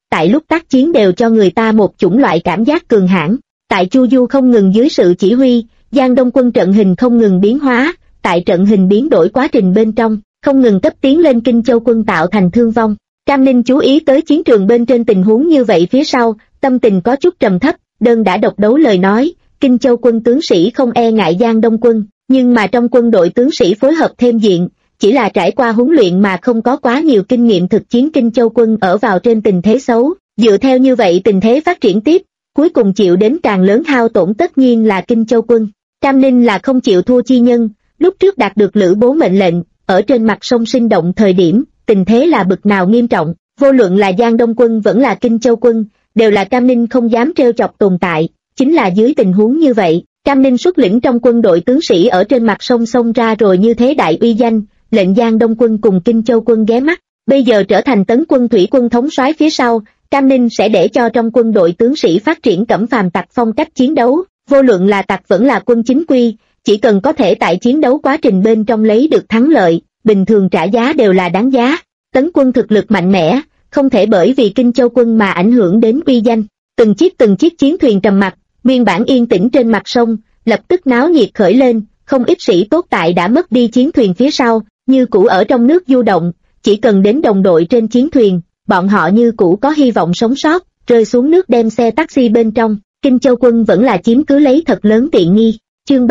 tại lúc tác chiến đều cho người ta một chủng loại cảm giác cường hãn. Tại Chu Du không ngừng dưới sự chỉ huy, Giang Đông quân trận hình không ngừng biến hóa, tại trận hình biến đổi quá trình bên trong, không ngừng cấp tiến lên Kinh Châu quân tạo thành thương vong. Cam Ninh chú ý tới chiến trường bên trên tình huống như vậy phía sau, tâm tình có chút trầm thấp, đơn đã độc đấu lời nói, Kinh Châu quân tướng sĩ không e ngại Giang Đông quân, nhưng mà trong quân đội tướng sĩ phối hợp thêm diện, chỉ là trải qua huấn luyện mà không có quá nhiều kinh nghiệm thực chiến. Kinh Châu quân ở vào trên tình thế xấu, dựa theo như vậy tình thế phát triển tiếp, cuối cùng chịu đến càng lớn hao tổn tất nhiên là Kinh Châu quân. Cam Ninh là không chịu thua chi nhân, lúc trước đạt được Lữ Bố mệnh lệnh, ở trên mặt sông Sinh Động thời điểm, tình thế là bực nào nghiêm trọng, vô luận là Giang Đông quân vẫn là Kinh Châu quân, đều là Cam Ninh không dám trêu chọc tồn tại. Chính là dưới tình huống như vậy, Cam Ninh xuất lĩnh trong quân đội tướng sĩ ở trên mặt sông xông ra rồi như thế đại uy danh, lệnh Giang Đông quân cùng Kinh Châu quân ghé mắt. Bây giờ trở thành tấn quân thủy quân thống soái phía sau, Cam Ninh sẽ để cho trong quân đội tướng sĩ phát triển cẩm phàm tặc phong cách chiến đấu, vô luận là tặc vẫn là quân chính quy, chỉ cần có thể tại chiến đấu quá trình bên trong lấy được thắng lợi, bình thường trả giá đều là đáng giá. Tấn quân thực lực mạnh mẽ, không thể bởi vì Kinh Châu quân mà ảnh hưởng đến uy danh. Từng chiếc chiến thuyền trầm mặc, nguyên bản yên tĩnh trên mặt sông, lập tức náo nhiệt khởi lên, không ít sĩ tốt tại đã mất đi chiến thuyền phía sau, như cũ ở trong nước du động, chỉ cần đến đồng đội trên chiến thuyền, bọn họ như cũ có hy vọng sống sót, rơi xuống nước đem xe taxi bên trong. Kinh Châu quân vẫn là chiếm cứ lấy thật lớn tiện nghi. Chương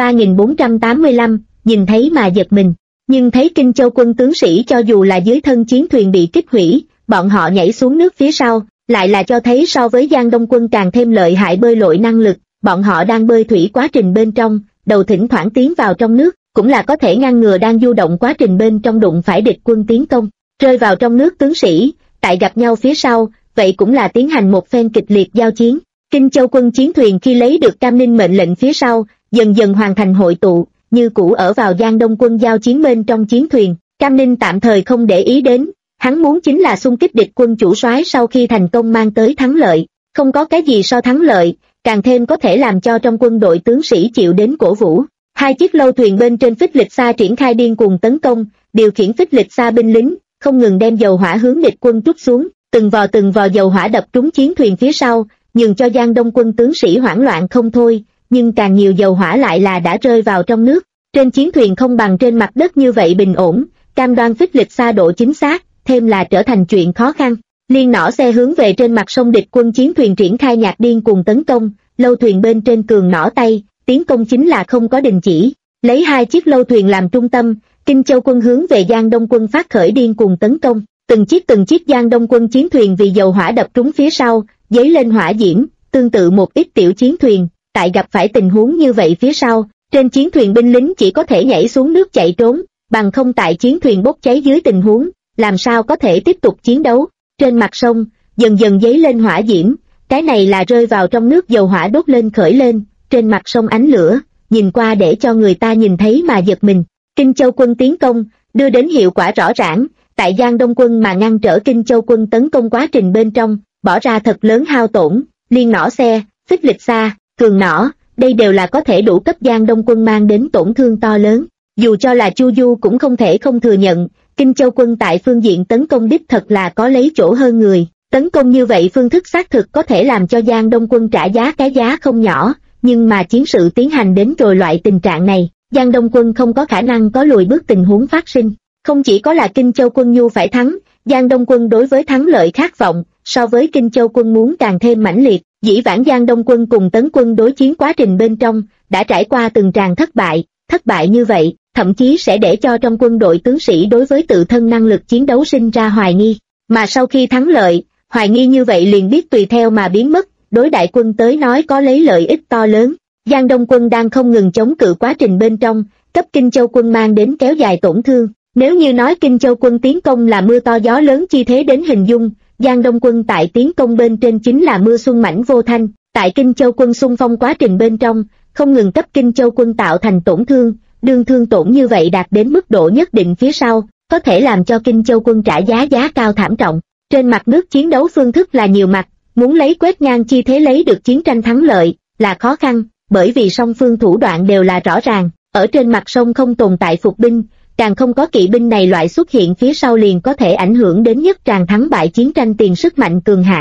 3485, nhìn thấy mà giật mình. Nhưng thấy Kinh Châu quân tướng sĩ cho dù là dưới thân chiến thuyền bị kích hủy, bọn họ nhảy xuống nước phía sau, lại là cho thấy so với Giang Đông quân càng thêm lợi hại bơi lội năng lực. Bọn họ đang bơi thủy quá trình bên trong, đầu thỉnh thoảng tiến vào trong nước, cũng là có thể ngăn ngừa đang du động quá trình bên trong đụng phải địch quân tiến công. Rơi vào trong nước tướng sĩ, tại gặp nhau phía sau, vậy cũng là tiến hành một phen kịch liệt giao chiến. Kinh Châu quân chiến thuyền khi lấy được Cam Ninh mệnh lệnh phía sau, dần dần hoàn thành hội tụ, như cũ ở vào Giang Đông quân giao chiến bên trong chiến thuyền. Cam Ninh tạm thời không để ý đến, hắn muốn chính là xung kích địch quân chủ soái sau khi thành công mang tới thắng lợi. Không có cái gì so thắng lợi, càng thêm có thể làm cho trong quân đội tướng sĩ chịu đến cổ vũ. Hai chiếc lâu thuyền bên trên Phích Lịch Sa triển khai điên cuồng tấn công, điều khiển Phích Lịch Sa binh lính, không ngừng đem dầu hỏa hướng địch quân trút xuống, từng vò dầu hỏa đập trúng chiến thuyền phía sau, nhường cho Giang Đông quân tướng sĩ hoảng loạn không thôi, nhưng càng nhiều dầu hỏa lại là đã rơi vào trong nước. Trên chiến thuyền không bằng trên mặt đất như vậy bình ổn, cam đoan Phích Lịch Sa độ chính xác, thêm là trở thành chuyện khó khăn. Liên nỏ xe hướng về trên mặt sông địch quân chiến thuyền triển khai nhạc điên cuồng tấn công, lâu thuyền bên trên cường nỏ tay, tiến công chính là không có đình chỉ. Lấy hai chiếc lâu thuyền làm trung tâm, Kinh Châu quân hướng về Giang Đông quân phát khởi điên cuồng tấn công. Từng chiếc Giang Đông quân chiến thuyền vì dầu hỏa đập trúng phía sau, dấy lên hỏa diễm, tương tự một ít tiểu chiến thuyền, tại gặp phải tình huống như vậy phía sau, trên chiến thuyền binh lính chỉ có thể nhảy xuống nước chạy trốn, bằng không tại chiến thuyền bốc cháy dưới tình huống, làm sao có thể tiếp tục chiến đấu. Trên mặt sông, dần dần dấy lên hỏa diễm, cái này là rơi vào trong nước dầu hỏa đốt lên khởi lên, trên mặt sông ánh lửa, nhìn qua để cho người ta nhìn thấy mà giật mình. Kinh Châu quân tiến công, đưa đến hiệu quả rõ ràng, tại Giang Đông quân mà ngăn trở Kinh Châu quân tấn công quá trình bên trong, bỏ ra thật lớn hao tổn, liên nỏ xe, Phích Lịch Sa, cường nỏ, đây đều là có thể đủ cấp Giang Đông quân mang đến tổn thương to lớn. Dù cho là Chu Du cũng không thể không thừa nhận, Kinh Châu quân tại phương diện tấn công đích thật là có lấy chỗ hơn người. Tấn công như vậy phương thức xác thực có thể làm cho Giang Đông quân trả giá cái giá không nhỏ, nhưng mà chiến sự tiến hành đến rồi loại tình trạng này, Giang Đông quân không có khả năng có lùi bước tình huống phát sinh. Không chỉ có là Kinh Châu quân nhu phải thắng, Giang Đông quân đối với thắng lợi khát vọng, so với Kinh Châu quân muốn càng thêm mãnh liệt. Dĩ vãng Giang Đông quân cùng Tấn quân đối chiến quá trình bên trong, đã trải qua từng tràng thất bại như vậy, thậm chí sẽ để cho trong quân đội tướng sĩ đối với tự thân năng lực chiến đấu sinh ra hoài nghi. Mà sau khi thắng lợi, hoài nghi như vậy liền biết tùy theo mà biến mất, đối đại quân tới nói có lấy lợi ích to lớn. Giang Đông quân đang không ngừng chống cự quá trình bên trong, cấp Kinh Châu quân mang đến kéo dài tổn thương. Nếu như nói Kinh Châu quân tiến công là mưa to gió lớn chi thế đến hình dung, Giang Đông quân tại tiến công bên trên chính là mưa xuân mảnh vô thanh. Tại Kinh Châu quân xung phong quá trình bên trong, không ngừng cấp Kinh Châu quân tạo thành tổn thương, đương thương tổn như vậy đạt đến mức độ nhất định phía sau, có thể làm cho Kinh Châu quân trả giá cao thảm trọng. Trên mặt nước chiến đấu phương thức là nhiều mặt, muốn lấy quét ngang chi thế lấy được chiến tranh thắng lợi, là khó khăn, bởi vì song phương thủ đoạn đều là rõ ràng, ở trên mặt sông không tồn tại phục binh, càng không có kỵ binh này loại xuất hiện phía sau liền có thể ảnh hưởng đến nhất tràng thắng bại chiến tranh tiền sức mạnh cường hãn.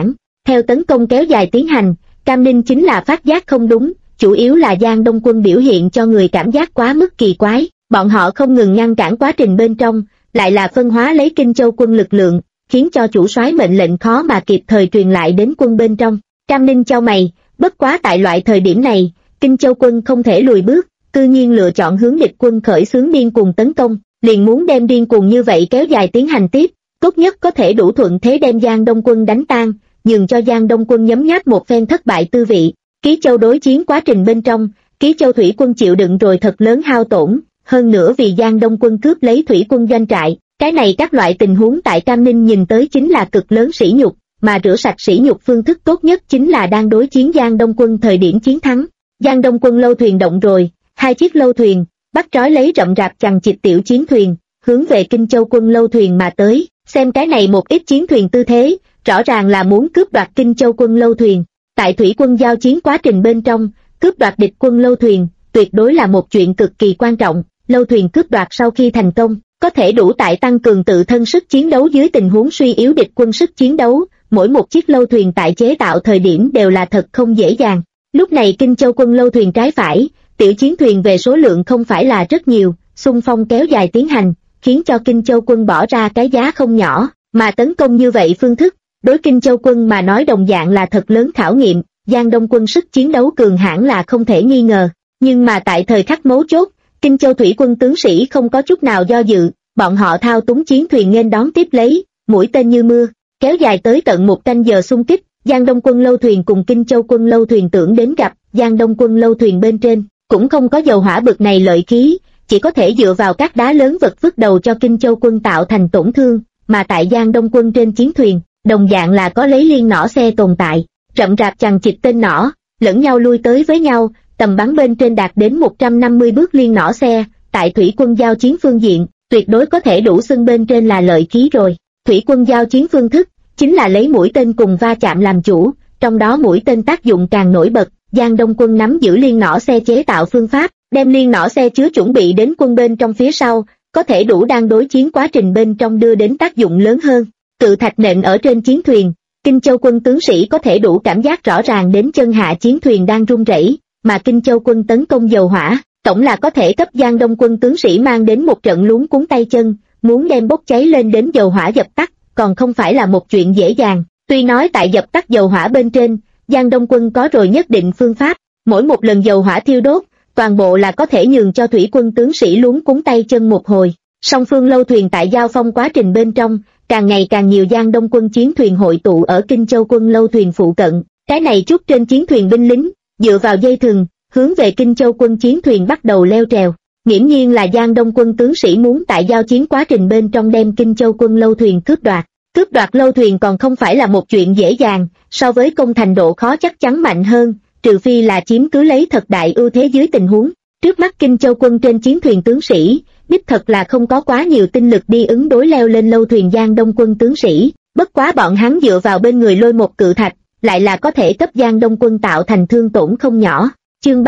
Theo tấn công kéo dài tiến hành, Cam Ninh chính là phát giác không đúng, chủ yếu là Giang Đông Quân biểu hiện cho người cảm giác quá mức kỳ quái, bọn họ không ngừng ngăn cản quá trình bên trong, lại là phân hóa lấy Kinh Châu quân lực lượng, khiến cho chủ soái mệnh lệnh khó mà kịp thời truyền lại đến quân bên trong. Cam Ninh chau mày, bất quá tại loại thời điểm này, Kinh Châu quân không thể lùi bước, cư nhiên lựa chọn hướng địch quân khởi xướng điên cuồng tấn công, liền muốn đem điên cuồng như vậy kéo dài tiến hành tiếp, tốt nhất có thể đủ thuận thế đem Giang Đông quân đánh tan, nhường cho Giang Đông quân nhấm nháp một phen thất bại tư vị. Ký Châu đối chiến quá trình bên trong, Ký Châu thủy quân chịu đựng rồi thật lớn hao tổn, hơn nữa vì Giang Đông quân cướp lấy thủy quân doanh trại, cái này các loại tình huống tại Cam Ninh nhìn tới chính là cực lớn sỉ nhục, mà rửa sạch sỉ nhục phương thức tốt nhất chính là đang đối chiến Giang Đông quân thời điểm chiến thắng. Giang Đông quân lâu thuyền động rồi, 2 chiếc lâu thuyền, bắt trói lấy rậm rạp chằng chịt tiểu chiến thuyền, hướng về Kinh Châu quân lâu thuyền mà tới, xem cái này một ít chiến thuyền tư thế, rõ ràng là muốn cướp đoạt Kinh Châu quân lâu thuyền. Tại thủy quân giao chiến quá trình bên trong, cướp đoạt địch quân lâu thuyền, tuyệt đối là một chuyện cực kỳ quan trọng, lâu thuyền cướp đoạt sau khi thành công, có thể đủ tại tăng cường tự thân sức chiến đấu dưới tình huống suy yếu địch quân sức chiến đấu, mỗi một chiếc lâu thuyền tại chế tạo thời điểm đều là thật không dễ dàng. Lúc này Kinh Châu quân lâu thuyền trái phải, tiểu chiến thuyền về số lượng không phải là rất nhiều, xung phong kéo dài tiến hành, khiến cho Kinh Châu quân bỏ ra cái giá không nhỏ, mà tấn công như vậy phương thức, đối Kinh Châu quân mà nói đồng dạng là thật lớn khảo nghiệm, Giang Đông quân sức chiến đấu cường hãn là không thể nghi ngờ, nhưng mà tại thời khắc mấu chốt, Kinh Châu thủy quân tướng sĩ không có chút nào do dự, bọn họ thao túng chiến thuyền nghênh đón tiếp lấy, mũi tên như mưa, kéo dài tới tận 1 canh giờ xung kích, Giang Đông quân lâu thuyền cùng Kinh Châu quân lâu thuyền tưởng đến gặp, Giang Đông quân lâu thuyền bên trên, cũng không có dầu hỏa bực này lợi khí, chỉ có thể dựa vào các đá lớn vật vứt đầu cho Kinh Châu quân tạo thành tổn thương, mà tại Giang Đông quân trên chiến thuyền, đồng dạng là có lấy liên nỏ xe tồn tại, rậm rạp chằng chịt tên nỏ, lẫn nhau lui tới với nhau, tầm bắn bên trên đạt đến 150 bước liên nỏ xe, tại thủy quân giao chiến phương diện, tuyệt đối có thể đủ xưng bên trên là lợi khí rồi. Thủy quân giao chiến phương thức, chính là lấy mũi tên cùng va chạm làm chủ, trong đó mũi tên tác dụng càng nổi bật, Giang Đông quân nắm giữ liên nỏ xe chế tạo phương pháp, đem liên nỏ xe chứa chuẩn bị đến quân bên trong phía sau, có thể đủ đang đối chiến quá trình bên trong đưa đến tác dụng lớn hơn. Cự thạch nện ở trên chiến thuyền, Kinh Châu quân tướng sĩ có thể đủ cảm giác rõ ràng đến chân hạ chiến thuyền đang rung rẩy, mà Kinh Châu quân tấn công dầu hỏa, tổng là có thể cấp Giang Đông quân tướng sĩ mang đến một trận luống cuống tay chân, muốn đem bốc cháy lên đến dầu hỏa dập tắt, còn không phải là một chuyện dễ dàng. Tuy nói tại dập tắt dầu hỏa bên trên, Giang Đông quân có rồi nhất định phương pháp, mỗi một lần dầu hỏa thiêu đốt, toàn bộ là có thể nhường cho thủy quân tướng sĩ luống cuống tay chân một hồi. Song phương lâu thuyền tại giao phong quá trình bên trong, càng ngày càng nhiều Giang Đông quân chiến thuyền hội tụ ở Kinh Châu quân lâu thuyền phụ cận, cái này chút trên chiến thuyền binh lính, dựa vào dây thừng, hướng về Kinh Châu quân chiến thuyền bắt đầu leo trèo. Nghiễm nhiên là Giang Đông quân tướng sĩ muốn tại giao chiến quá trình bên trong đem Kinh Châu quân lâu thuyền cướp đoạt. Cướp đoạt lâu thuyền còn không phải là một chuyện dễ dàng, so với công thành độ khó chắc chắn mạnh hơn, trừ phi là chiếm cứ lấy thật đại ưu thế dưới tình huống. Trước mắt Kinh Châu quân trên chiến thuyền tướng sĩ, đích thật là không có quá nhiều tinh lực đi ứng đối leo lên lâu thuyền Giang Đông quân tướng sĩ, bất quá bọn hắn dựa vào bên người lôi một cự thạch, lại là có thể cấp Giang Đông quân tạo thành thương tổn không nhỏ. Chương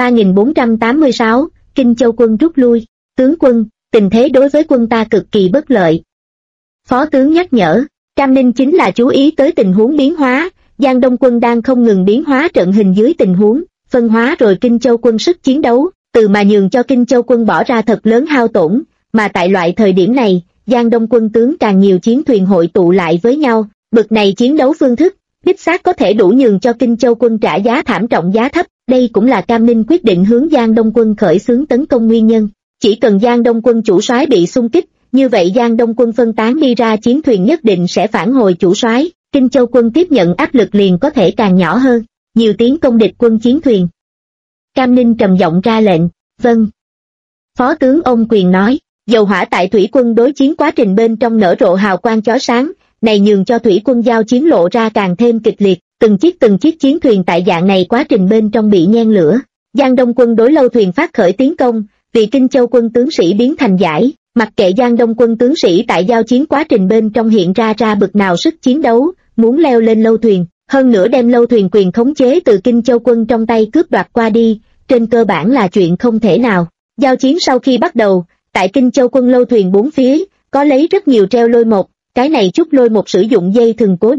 3486, Kinh Châu quân rút lui. Tướng quân, tình thế đối với quân ta cực kỳ bất lợi. Phó tướng nhắc nhở, Cam Ninh chính là chú ý tới tình huống biến hóa, Giang Đông quân đang không ngừng biến hóa trận hình dưới tình huống, phân hóa rồi Kinh Châu quân sức chiến đấu, từ mà nhường cho Kinh Châu quân bỏ ra thật lớn hao tổn, mà tại loại thời điểm này, Giang Đông quân tướng càng nhiều chiến thuyền hội tụ lại với nhau, bực này chiến đấu phương thức, đích xác có thể đủ nhường cho Kinh Châu quân trả giá thảm trọng giá thấp, đây cũng là Cam Ninh quyết định hướng Giang Đông quân khởi xướng tấn công nguyên nhân. Chỉ cần Giang Đông quân chủ soái bị xung kích, như vậy Giang Đông quân phân tán đi ra chiến thuyền nhất định sẽ phản hồi chủ soái, Kinh Châu quân tiếp nhận áp lực liền có thể càng nhỏ hơn, nhiều tiến công địch quân chiến thuyền. Cam Ninh trầm giọng ra lệnh, vâng. Phó tướng ông quyền nói, dầu hỏa tại thủy quân đối chiến quá trình bên trong nở rộ hào quang chói sáng, này nhường cho thủy quân giao chiến lộ ra càng thêm kịch liệt, từng chiếc chiến thuyền tại dạng này quá trình bên trong bị nhen lửa. Giang Đông quân đối lâu thuyền phát khởi tiến công, vì Kinh Châu quân tướng sĩ biến thành giải, mặc kệ Giang Đông quân tướng sĩ tại giao chiến quá trình bên trong hiện ra bực nào sức chiến đấu, muốn leo lên lâu thuyền, hơn nữa đem lâu thuyền quyền khống chế từ Kinh Châu quân trong tay cướp đoạt qua đi, trên cơ bản là chuyện không thể nào. Giao chiến sau khi bắt đầu, tại Kinh Châu quân lâu thuyền bốn phía, có lấy rất nhiều treo lôi một, cái này chút lôi một sử dụng dây thừng cố định,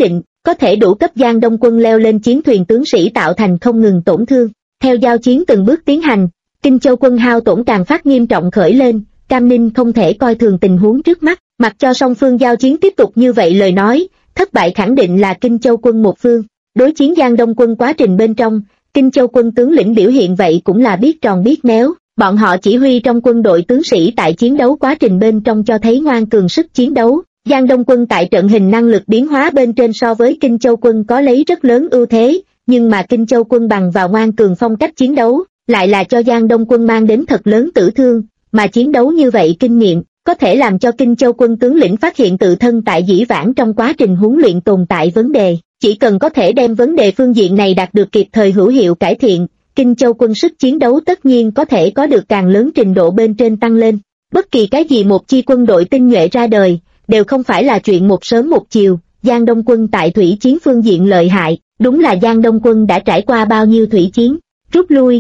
có thể đủ cấp Giang Đông quân leo lên chiến thuyền tướng sĩ tạo thành không ngừng tổn thương. Theo giao chiến từng bước tiến hành, Kinh Châu quân hao tổn càng phát nghiêm trọng khởi lên. Cam Ninh không thể coi thường tình huống trước mắt, mặc cho song phương giao chiến tiếp tục như vậy lời nói, thất bại khẳng định là Kinh Châu quân một phương. Đối chiến Giang Đông quân quá trình bên trong, Kinh Châu quân tướng lĩnh biểu hiện vậy cũng là biết tròn biết méo, bọn họ chỉ huy trong quân đội tướng sĩ tại chiến đấu quá trình bên trong cho thấy ngoan cường sức chiến đấu. Giang Đông quân tại trận hình năng lực biến hóa bên trên so với Kinh Châu quân có lấy rất lớn ưu thế, nhưng mà Kinh Châu quân bằng vào ngoan cường phong cách chiến đấu, lại là cho Giang Đông quân mang đến thật lớn tử thương, mà chiến đấu như vậy kinh nghiệm, có thể làm cho Kinh Châu quân tướng lĩnh phát hiện tự thân tại dĩ vãng trong quá trình huấn luyện tồn tại vấn đề, chỉ cần có thể đem vấn đề phương diện này đạt được kịp thời hữu hiệu cải thiện, Kinh Châu quân sức chiến đấu tất nhiên có thể có được càng lớn trình độ bên trên tăng lên. Bất kỳ cái gì một chi quân đội tinh nhuệ ra đời, đều không phải là chuyện một sớm một chiều. Giang Đông quân tại thủy chiến phương diện lợi hại, đúng là Giang Đông quân đã trải qua bao nhiêu thủy chiến, rút lui.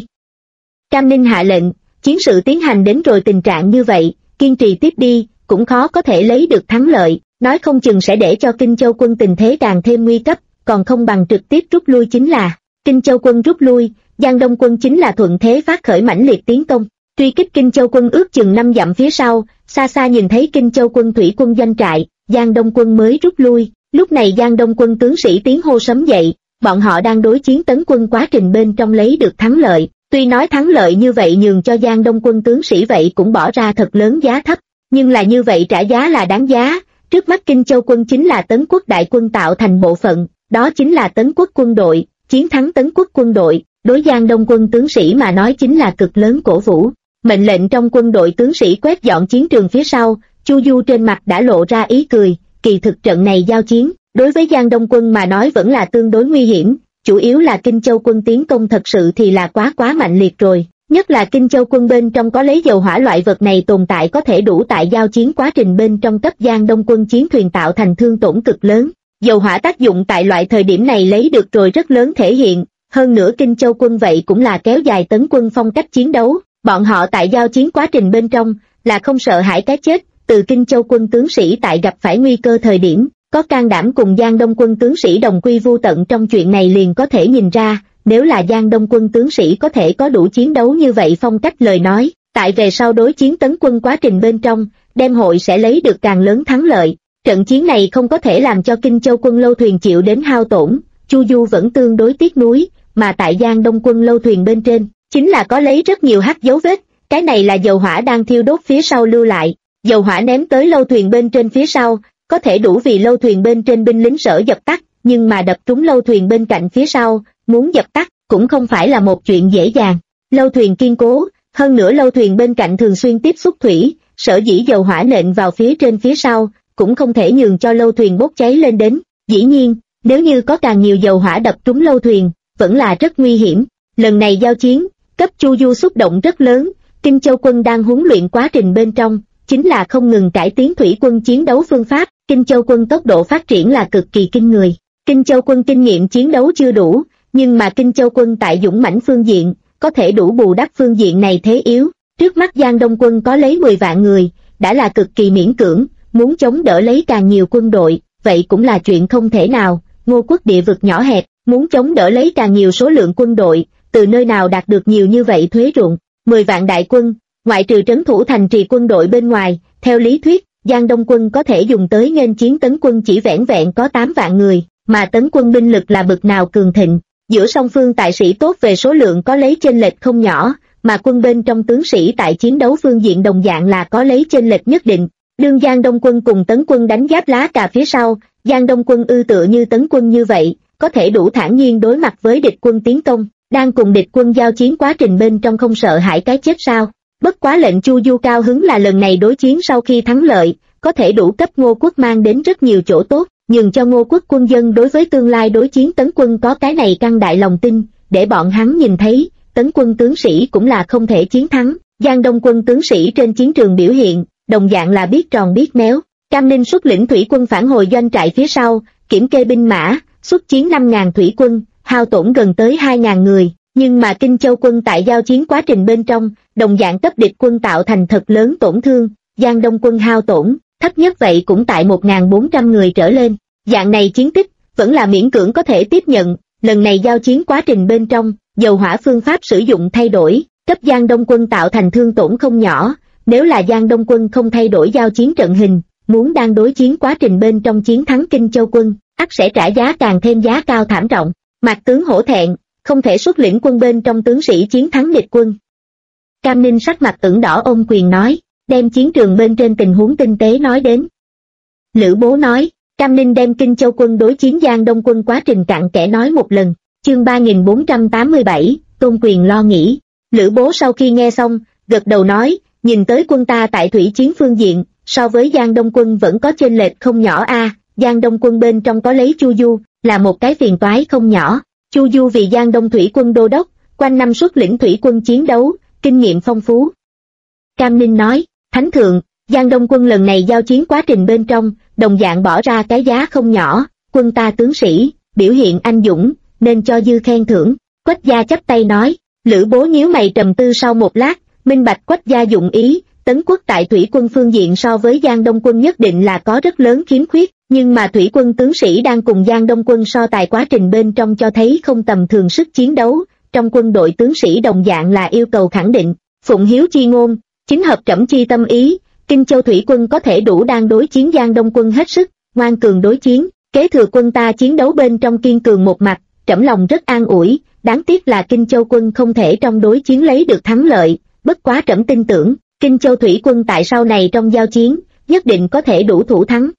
Cam Ninh hạ lệnh, chiến sự tiến hành đến rồi tình trạng như vậy, kiên trì tiếp đi, cũng khó có thể lấy được thắng lợi, nói không chừng sẽ để cho Kinh Châu quân tình thế càng thêm nguy cấp, còn không bằng trực tiếp rút lui chính là. Kinh Châu quân rút lui, Giang Đông quân chính là thuận thế phát khởi mãnh liệt tiến công, truy kích Kinh Châu quân ước chừng 5 dặm phía sau, xa xa nhìn thấy Kinh Châu quân thủy quân doanh trại, Giang Đông quân mới rút lui. Lúc này Giang Đông quân tướng sĩ tiếng hô sấm dậy, bọn họ đang đối chiến tấn quân quá trình bên trong lấy được thắng lợi. Tuy nói thắng lợi như vậy nhường cho Giang Đông quân tướng sĩ vậy cũng bỏ ra thật lớn giá thấp, nhưng là như vậy trả giá là đáng giá. Trước mắt Kinh Châu quân chính là Tấn quốc đại quân tạo thành bộ phận, đó chính là Tấn quốc quân đội, chiến thắng Tấn quốc quân đội, đối Giang Đông quân tướng sĩ mà nói chính là cực lớn cổ vũ. Mệnh lệnh trong quân đội tướng sĩ quét dọn chiến trường phía sau, Chu Du trên mặt đã lộ ra ý cười, kỳ thực trận này giao chiến, đối với Giang Đông quân mà nói vẫn là tương đối nguy hiểm, chủ yếu là Kinh Châu quân tiến công thật sự thì là quá mạnh liệt rồi, nhất là Kinh Châu quân bên trong có lấy dầu hỏa loại vật này tồn tại có thể đủ tại giao chiến quá trình bên trong cấp Giang Đông quân chiến thuyền tạo thành thương tổn cực lớn. Dầu hỏa tác dụng tại loại thời điểm này lấy được rồi rất lớn thể hiện, hơn nữa Kinh Châu quân vậy cũng là kéo dài Tấn quân phong cách chiến đấu, bọn họ tại giao chiến quá trình bên trong là không sợ hãi cái chết, từ Kinh Châu quân tướng sĩ tại gặp phải nguy cơ thời điểm, có can đảm cùng Giang Đông quân tướng sĩ đồng quy vu tận trong chuyện này liền có thể nhìn ra, nếu là Giang Đông quân tướng sĩ có thể có đủ chiến đấu như vậy phong cách lời nói, tại về sau đối chiến tấn quân quá trình bên trong, đem hội sẽ lấy được càng lớn thắng lợi. Trận chiến này không có thể làm cho Kinh Châu quân lâu thuyền chịu đến hao tổn, Chu Du vẫn tương đối tiếc nuối, mà tại Giang Đông quân lâu thuyền bên trên, chính là có lấy rất nhiều hắc dấu vết, cái này là dầu hỏa đang thiêu đốt phía sau lưu lại, dầu hỏa ném tới lâu thuyền bên trên phía sau, có thể đủ vì lâu thuyền bên trên binh lính sở dập tắt, nhưng mà đập trúng lâu thuyền bên cạnh phía sau, muốn dập tắt, cũng không phải là một chuyện dễ dàng. Lâu thuyền kiên cố, hơn nữa lâu thuyền bên cạnh thường xuyên tiếp xúc thủy, sở dĩ dầu hỏa nện vào phía trên phía sau, cũng không thể nhường cho lâu thuyền bốc cháy lên đến. Dĩ nhiên, nếu như có càng nhiều dầu hỏa đập trúng lâu thuyền, vẫn là rất nguy hiểm. Lần này giao chiến, cấp Chu Du xúc động rất lớn, Kinh Châu quân đang huấn luyện quá trình bên trong, chính là không ngừng cải tiến thủy quân chiến đấu phương pháp, Kinh Châu quân tốc độ phát triển là cực kỳ kinh người. Kinh Châu quân kinh nghiệm chiến đấu chưa đủ, nhưng mà Kinh Châu quân tại dũng mãnh phương diện, có thể đủ bù đắp phương diện này thế yếu. Trước mắt Giang Đông quân có lấy 10 vạn người, đã là cực kỳ miễn cưỡng, muốn chống đỡ lấy càng nhiều quân đội, vậy cũng là chuyện không thể nào. Ngô quốc địa vực nhỏ hẹp, muốn chống đỡ lấy càng nhiều số lượng quân đội, từ nơi nào đạt được nhiều như vậy thuế ruộng. 10 vạn đại quân, ngoại trừ trấn thủ thành trì quân đội bên ngoài, theo lý thuyết, Giang Đông quân có thể dùng tới nghênh chiến Tấn quân chỉ vẻn vẹn có 8 vạn người, mà Tấn quân binh lực là bực nào cường thịnh. Giữa song phương tại sĩ tốt về số lượng có lấy chênh lệch không nhỏ, mà quân bên trong tướng sĩ tại chiến đấu phương diện đồng dạng là có lấy chênh lệch nhất định. Đương Giang Đông quân cùng Tấn quân đánh giáp lá cà phía sau, Giang Đông quân ư tựa như Tấn quân như vậy, có thể đủ thản nhiên đối mặt với địch quân tiến công, đang cùng địch quân giao chiến quá trình bên trong không sợ hãi cái chết sao. Bất quá lệnh Chu Du cao hứng là lần này đối chiến sau khi thắng lợi, có thể đủ cấp Ngô quốc mang đến rất nhiều chỗ tốt, nhường cho Ngô quốc quân dân đối với tương lai đối chiến Tấn quân có cái này căng đại lòng tin, để bọn hắn nhìn thấy, Tấn quân tướng sĩ cũng là không thể chiến thắng. Giang Đông quân tướng sĩ trên chiến trường biểu hiện, đồng dạng là biết tròn biết méo. Cam Ninh xuất lĩnh thủy quân phản hồi doanh trại phía sau, kiểm kê binh mã, xuất chiến 5.000 thủy quân, hao tổn gần tới 2.000 người, nhưng mà Kinh Châu quân tại giao chiến quá trình bên trong, đồng dạng cấp địch quân tạo thành thật lớn tổn thương. Giang Đông quân hao tổn, thấp nhất vậy cũng tại 1.400 người trở lên. Dạng này chiến tích, vẫn là miễn cưỡng có thể tiếp nhận. Lần này giao chiến quá trình bên trong, dầu hỏa phương pháp sử dụng thay đổi, cấp Giang Đông quân tạo thành thương tổn không nhỏ. Nếu là Giang Đông quân không thay đổi giao chiến trận hình, muốn đang đối chiến quá trình bên trong chiến thắng Kinh Châu quân, ắt sẽ trả giá càng thêm giá cao thảm trọng. Mạc tướng hổ thẹn, không thể xuất lĩnh quân bên trong tướng sĩ chiến thắng địch quân. Cam Ninh sắc mặt ửng đỏ ôm quyền nói, đem chiến trường bên trên tình huống tinh tế nói đến. Lữ Bố nói, Cam Ninh đem Kinh Châu quân đối chiến Giang Đông quân quá trình cặn kẽ nói một lần. Chương 3487, Tôn Quyền lo nghĩ. Lữ Bố sau khi nghe xong, gật đầu nói, nhìn tới quân ta tại thủy chiến phương diện, so với Giang Đông quân vẫn có chênh lệch không nhỏ a. Giang Đông quân bên trong có lấy Chu Du, là một cái phiền toái không nhỏ. Chu Du vì Giang Đông thủy quân đô đốc, quanh năm xuất lĩnh thủy quân chiến đấu, kinh nghiệm phong phú. Cam Ninh nói, Thánh thượng, Giang Đông quân lần này giao chiến quá trình bên trong, đồng dạng bỏ ra cái giá không nhỏ, quân ta tướng sĩ, biểu hiện anh dũng, nên cho dư khen thưởng. Quách gia chắp tay nói, Lữ Bố nhíu mày trầm tư sau một lát, minh bạch Quách gia dụng ý, Tấn quốc tại thủy quân phương diện so với Giang Đông quân nhất định là có rất lớn khiếm khuyết, nhưng mà thủy quân tướng sĩ đang cùng Giang Đông quân so tài quá trình bên trong cho thấy không tầm thường sức chiến đấu, trong quân đội tướng sĩ đồng dạng là yêu cầu khẳng định. Phụng hiếu chi ngôn, chính hợp trẫm chi tâm ý, Kinh Châu thủy quân có thể đủ đang đối chiến Giang Đông quân hết sức, ngoan cường đối chiến, kế thừa quân ta chiến đấu bên trong kiên cường một mặt, trẫm lòng rất an ủi, đáng tiếc là Kinh Châu quân không thể trong đối chiến lấy được thắng lợi, bất quá trẫm tin tưởng, Kinh Châu thủy quân tại sau này trong giao chiến, nhất định có thể đủ thủ thắng.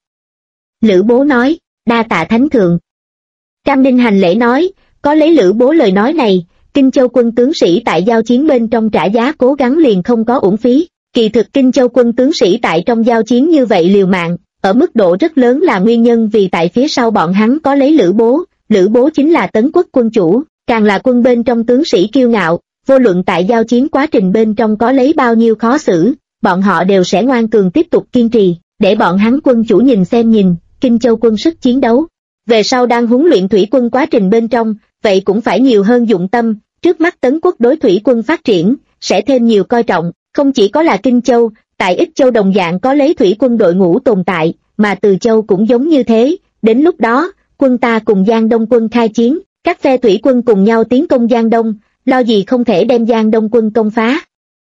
Lữ Bố nói, đa tạ Thánh thượng. Cam Ninh hành lễ nói, có lấy Lữ Bố lời nói này, Kinh Châu quân tướng sĩ tại giao chiến bên trong trả giá cố gắng liền không có uổng phí. Kỳ thực Kinh Châu quân tướng sĩ tại trong giao chiến như vậy liều mạng, ở mức độ rất lớn là nguyên nhân vì tại phía sau bọn hắn có lấy Lữ Bố chính là Tấn quốc quân chủ, càng là quân bên trong tướng sĩ kiêu ngạo, vô luận tại giao chiến quá trình bên trong có lấy bao nhiêu khó xử, bọn họ đều sẽ ngoan cường tiếp tục kiên trì, để bọn hắn quân chủ nhìn Kinh Châu quân sức chiến đấu. Về sau đang huấn luyện thủy quân quá trình bên trong, vậy cũng phải nhiều hơn dụng tâm, trước mắt Tấn quốc đối thủy quân phát triển, sẽ thêm nhiều coi trọng, không chỉ có là Kinh Châu, tại Ích Châu đồng dạng có lấy thủy quân đội ngũ tồn tại, mà Từ Châu cũng giống như thế, đến lúc đó, quân ta cùng Giang Đông quân khai chiến, các phe thủy quân cùng nhau tiến công Giang Đông, lo gì không thể đem Giang Đông quân công phá.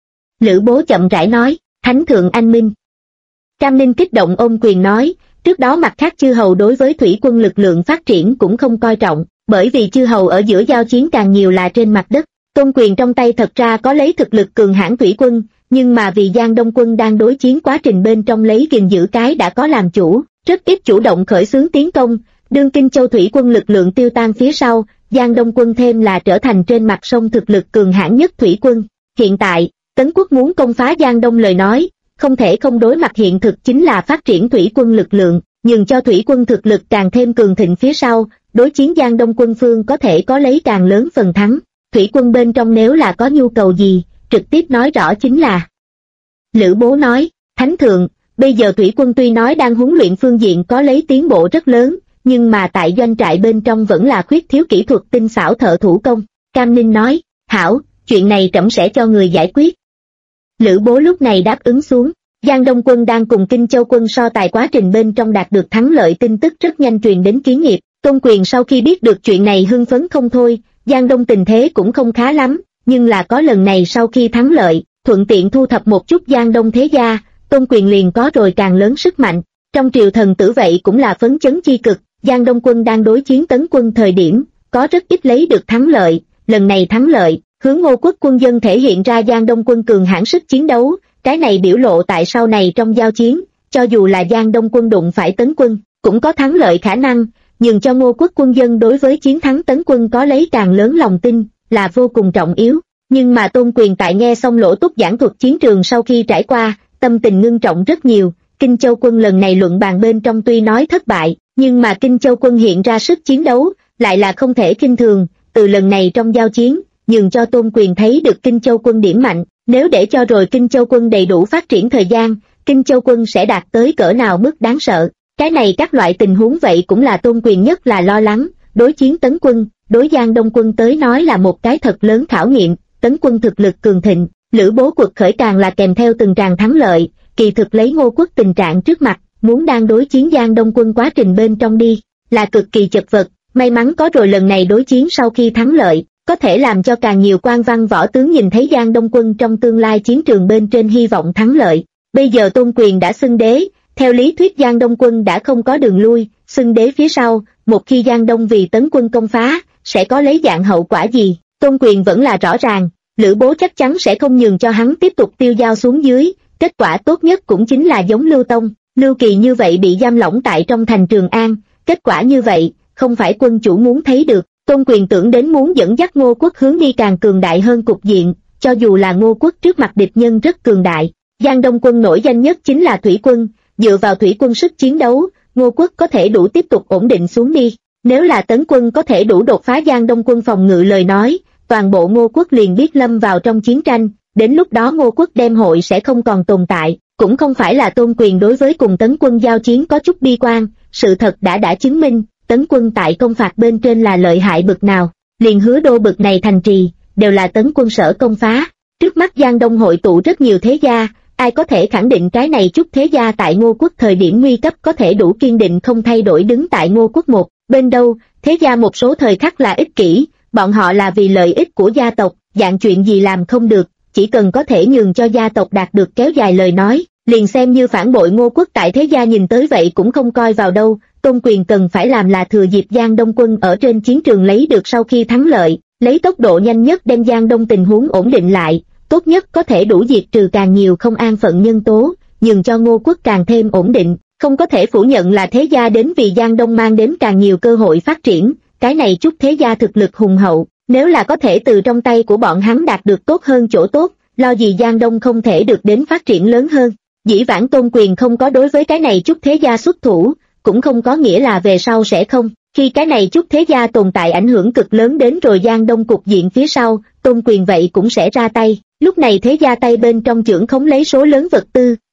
Lữ Bố chậm rãi nói, Thánh thượng anh minh. Cam Ninh kích động ôm quyền nói, trước đó mặt khác chư hầu đối với thủy quân lực lượng phát triển cũng không coi trọng, bởi vì chư hầu ở giữa giao chiến càng nhiều là trên mặt đất. Tôn Quyền trong tay thật ra có lấy thực lực cường hãn thủy quân, nhưng mà vì Giang Đông quân đang đối chiến quá trình bên trong lấy gìn giữ cái đã có làm chủ, rất ít chủ động khởi xướng tiến công, đương Kinh Châu thủy quân lực lượng tiêu tan phía sau, Giang Đông quân thêm là trở thành trên mặt sông thực lực cường hãn nhất thủy quân. Hiện tại, Tấn quốc muốn công phá Giang Đông lời nói, không thể không đối mặt hiện thực chính là phát triển thủy quân lực lượng, nhường cho thủy quân thực lực càng thêm cường thịnh phía sau, đối chiến Giang Đông quân phương có thể có lấy càng lớn phần thắng. Thủy quân bên trong nếu là có nhu cầu gì, trực tiếp nói rõ chính là. Lữ Bố nói, Thánh thượng, bây giờ thủy quân tuy nói đang huấn luyện phương diện có lấy tiến bộ rất lớn, nhưng mà tại doanh trại bên trong vẫn là khuyết thiếu kỹ thuật tinh xảo thợ thủ công. Cam Ninh nói, hảo, chuyện này trẫm sẽ cho người giải quyết. Lữ Bố lúc này đáp ứng xuống. Giang Đông quân đang cùng Kinh Châu quân so tài quá trình bên trong đạt được thắng lợi tin tức rất nhanh truyền đến Kiến Nghiệp. Tôn Quyền sau khi biết được chuyện này hưng phấn không thôi, Giang Đông tình thế cũng không khá lắm, nhưng là có lần này sau khi thắng lợi, thuận tiện thu thập một chút Giang Đông thế gia, Tôn Quyền liền có rồi càng lớn sức mạnh. Trong triều thần tử vậy cũng là phấn chấn chi cực, Giang Đông quân đang đối chiến Tấn quân thời điểm, có rất ít lấy được thắng lợi, lần này thắng lợi, hướng Ngô quốc quân dân thể hiện ra Giang Đông quân cường hãn sức chiến đấu, cái này biểu lộ tại sau này trong giao chiến, cho dù là Giang Đông quân đụng phải Tấn quân, cũng có thắng lợi khả năng, nhưng cho Ngô quốc quân dân đối với chiến thắng Tấn quân có lấy càng lớn lòng tin, là vô cùng trọng yếu. Nhưng mà Tôn Quyền tại nghe xong Lỗ Túc giảng thuật chiến trường sau khi trải qua, tâm tình ngưng trọng rất nhiều. Kinh Châu quân lần này luận bàn bên trong tuy nói thất bại, nhưng mà Kinh Châu quân hiện ra sức chiến đấu, lại là không thể khinh thường, từ lần này trong giao chiến, nhường cho Tôn Quyền thấy được Kinh Châu quân điểm mạnh, nếu để cho rồi Kinh Châu quân đầy đủ phát triển thời gian, Kinh Châu quân sẽ đạt tới cỡ nào mức đáng sợ. Cái này các loại tình huống vậy cũng là Tôn Quyền nhất là lo lắng, đối chiến Tấn quân, đối Giang Đông quân tới nói là một cái thật lớn khảo nghiệm, Tấn quân thực lực cường thịnh, Lữ Bố quật khởi càng là kèm theo từng tràng thắng lợi, kỳ thực lấy Ngô quốc tình trạng trước mặt, muốn đang đối chiến Giang Đông quân quá trình bên trong đi, là cực kỳ chật vật, may mắn có rồi lần này đối chiến sau khi thắng lợi, có thể làm cho càng nhiều quan văn võ tướng nhìn thấy Giang Đông quân trong tương lai chiến trường bên trên hy vọng thắng lợi. Bây giờ Tôn Quyền đã xưng đế, theo lý thuyết Giang Đông quân đã không có đường lui, xưng đế phía sau, một khi Giang Đông vì tấn quân công phá, sẽ có lấy dạng hậu quả gì, Tôn Quyền vẫn là rõ ràng, Lữ Bố chắc chắn sẽ không nhường cho hắn tiếp tục tiêu dao xuống dưới, kết quả tốt nhất cũng chính là giống Lưu Tông, Lưu Kỳ như vậy bị giam lỏng tại trong thành Trường An, kết quả như vậy, không phải quân chủ muốn thấy được. Tôn Quyền tưởng đến muốn dẫn dắt Ngô Quốc hướng đi càng cường đại hơn cục diện, cho dù là Ngô Quốc trước mặt địch nhân rất cường đại. Giang Đông quân nổi danh nhất chính là thủy quân, dựa vào thủy quân sức chiến đấu, Ngô Quốc có thể đủ tiếp tục ổn định xuống đi. Nếu là tấn quân có thể đủ đột phá Giang Đông quân phòng ngự lời nói, toàn bộ Ngô Quốc liền biết lâm vào trong chiến tranh, đến lúc đó Ngô Quốc đem hội sẽ không còn tồn tại. Cũng không phải là Tôn Quyền đối với cùng tấn quân giao chiến có chút bi quan, sự thật đã chứng minh, tấn quân tại công phạt bên trên là lợi hại bực nào, liền Hứa Đô bực này thành trì, đều là tấn quân sở công phá. Trước mắt Giang Đông hội tụ rất nhiều thế gia, ai có thể khẳng định cái này chút thế gia tại Ngô Quốc thời điểm nguy cấp có thể đủ kiên định không thay đổi đứng tại Ngô Quốc một bên đâu, thế gia một số thời khắc là ích kỷ, bọn họ là vì lợi ích của gia tộc, dạng chuyện gì làm không được, chỉ cần có thể nhường cho gia tộc đạt được kéo dài lời nói, liền xem như phản bội Ngô Quốc tại thế gia nhìn tới vậy cũng không coi vào đâu. Tôn Quyền cần phải làm là thừa dịp Giang Đông quân ở trên chiến trường lấy được sau khi thắng lợi, lấy tốc độ nhanh nhất đem Giang Đông tình huống ổn định lại, tốt nhất có thể đủ diệt trừ càng nhiều không an phận nhân tố, nhường cho Ngô Quốc càng thêm ổn định. Không có thể phủ nhận là thế gia đến vì Giang Đông mang đến càng nhiều cơ hội phát triển, cái này chút thế gia thực lực hùng hậu, nếu là có thể từ trong tay của bọn hắn đạt được tốt hơn chỗ tốt, lo gì Giang Đông không thể được đến phát triển lớn hơn. Dĩ vãng Tôn Quyền không có đối với cái này chút thế gia xuất thủ, cũng không có nghĩa là về sau sẽ không, khi cái này chút thế gia tồn tại ảnh hưởng cực lớn đến rồi Giang Đông cục diện phía sau, Tôn Quyền vậy cũng sẽ ra tay, lúc này thế gia tay bên trong chưởng khống lấy số lớn vật tư,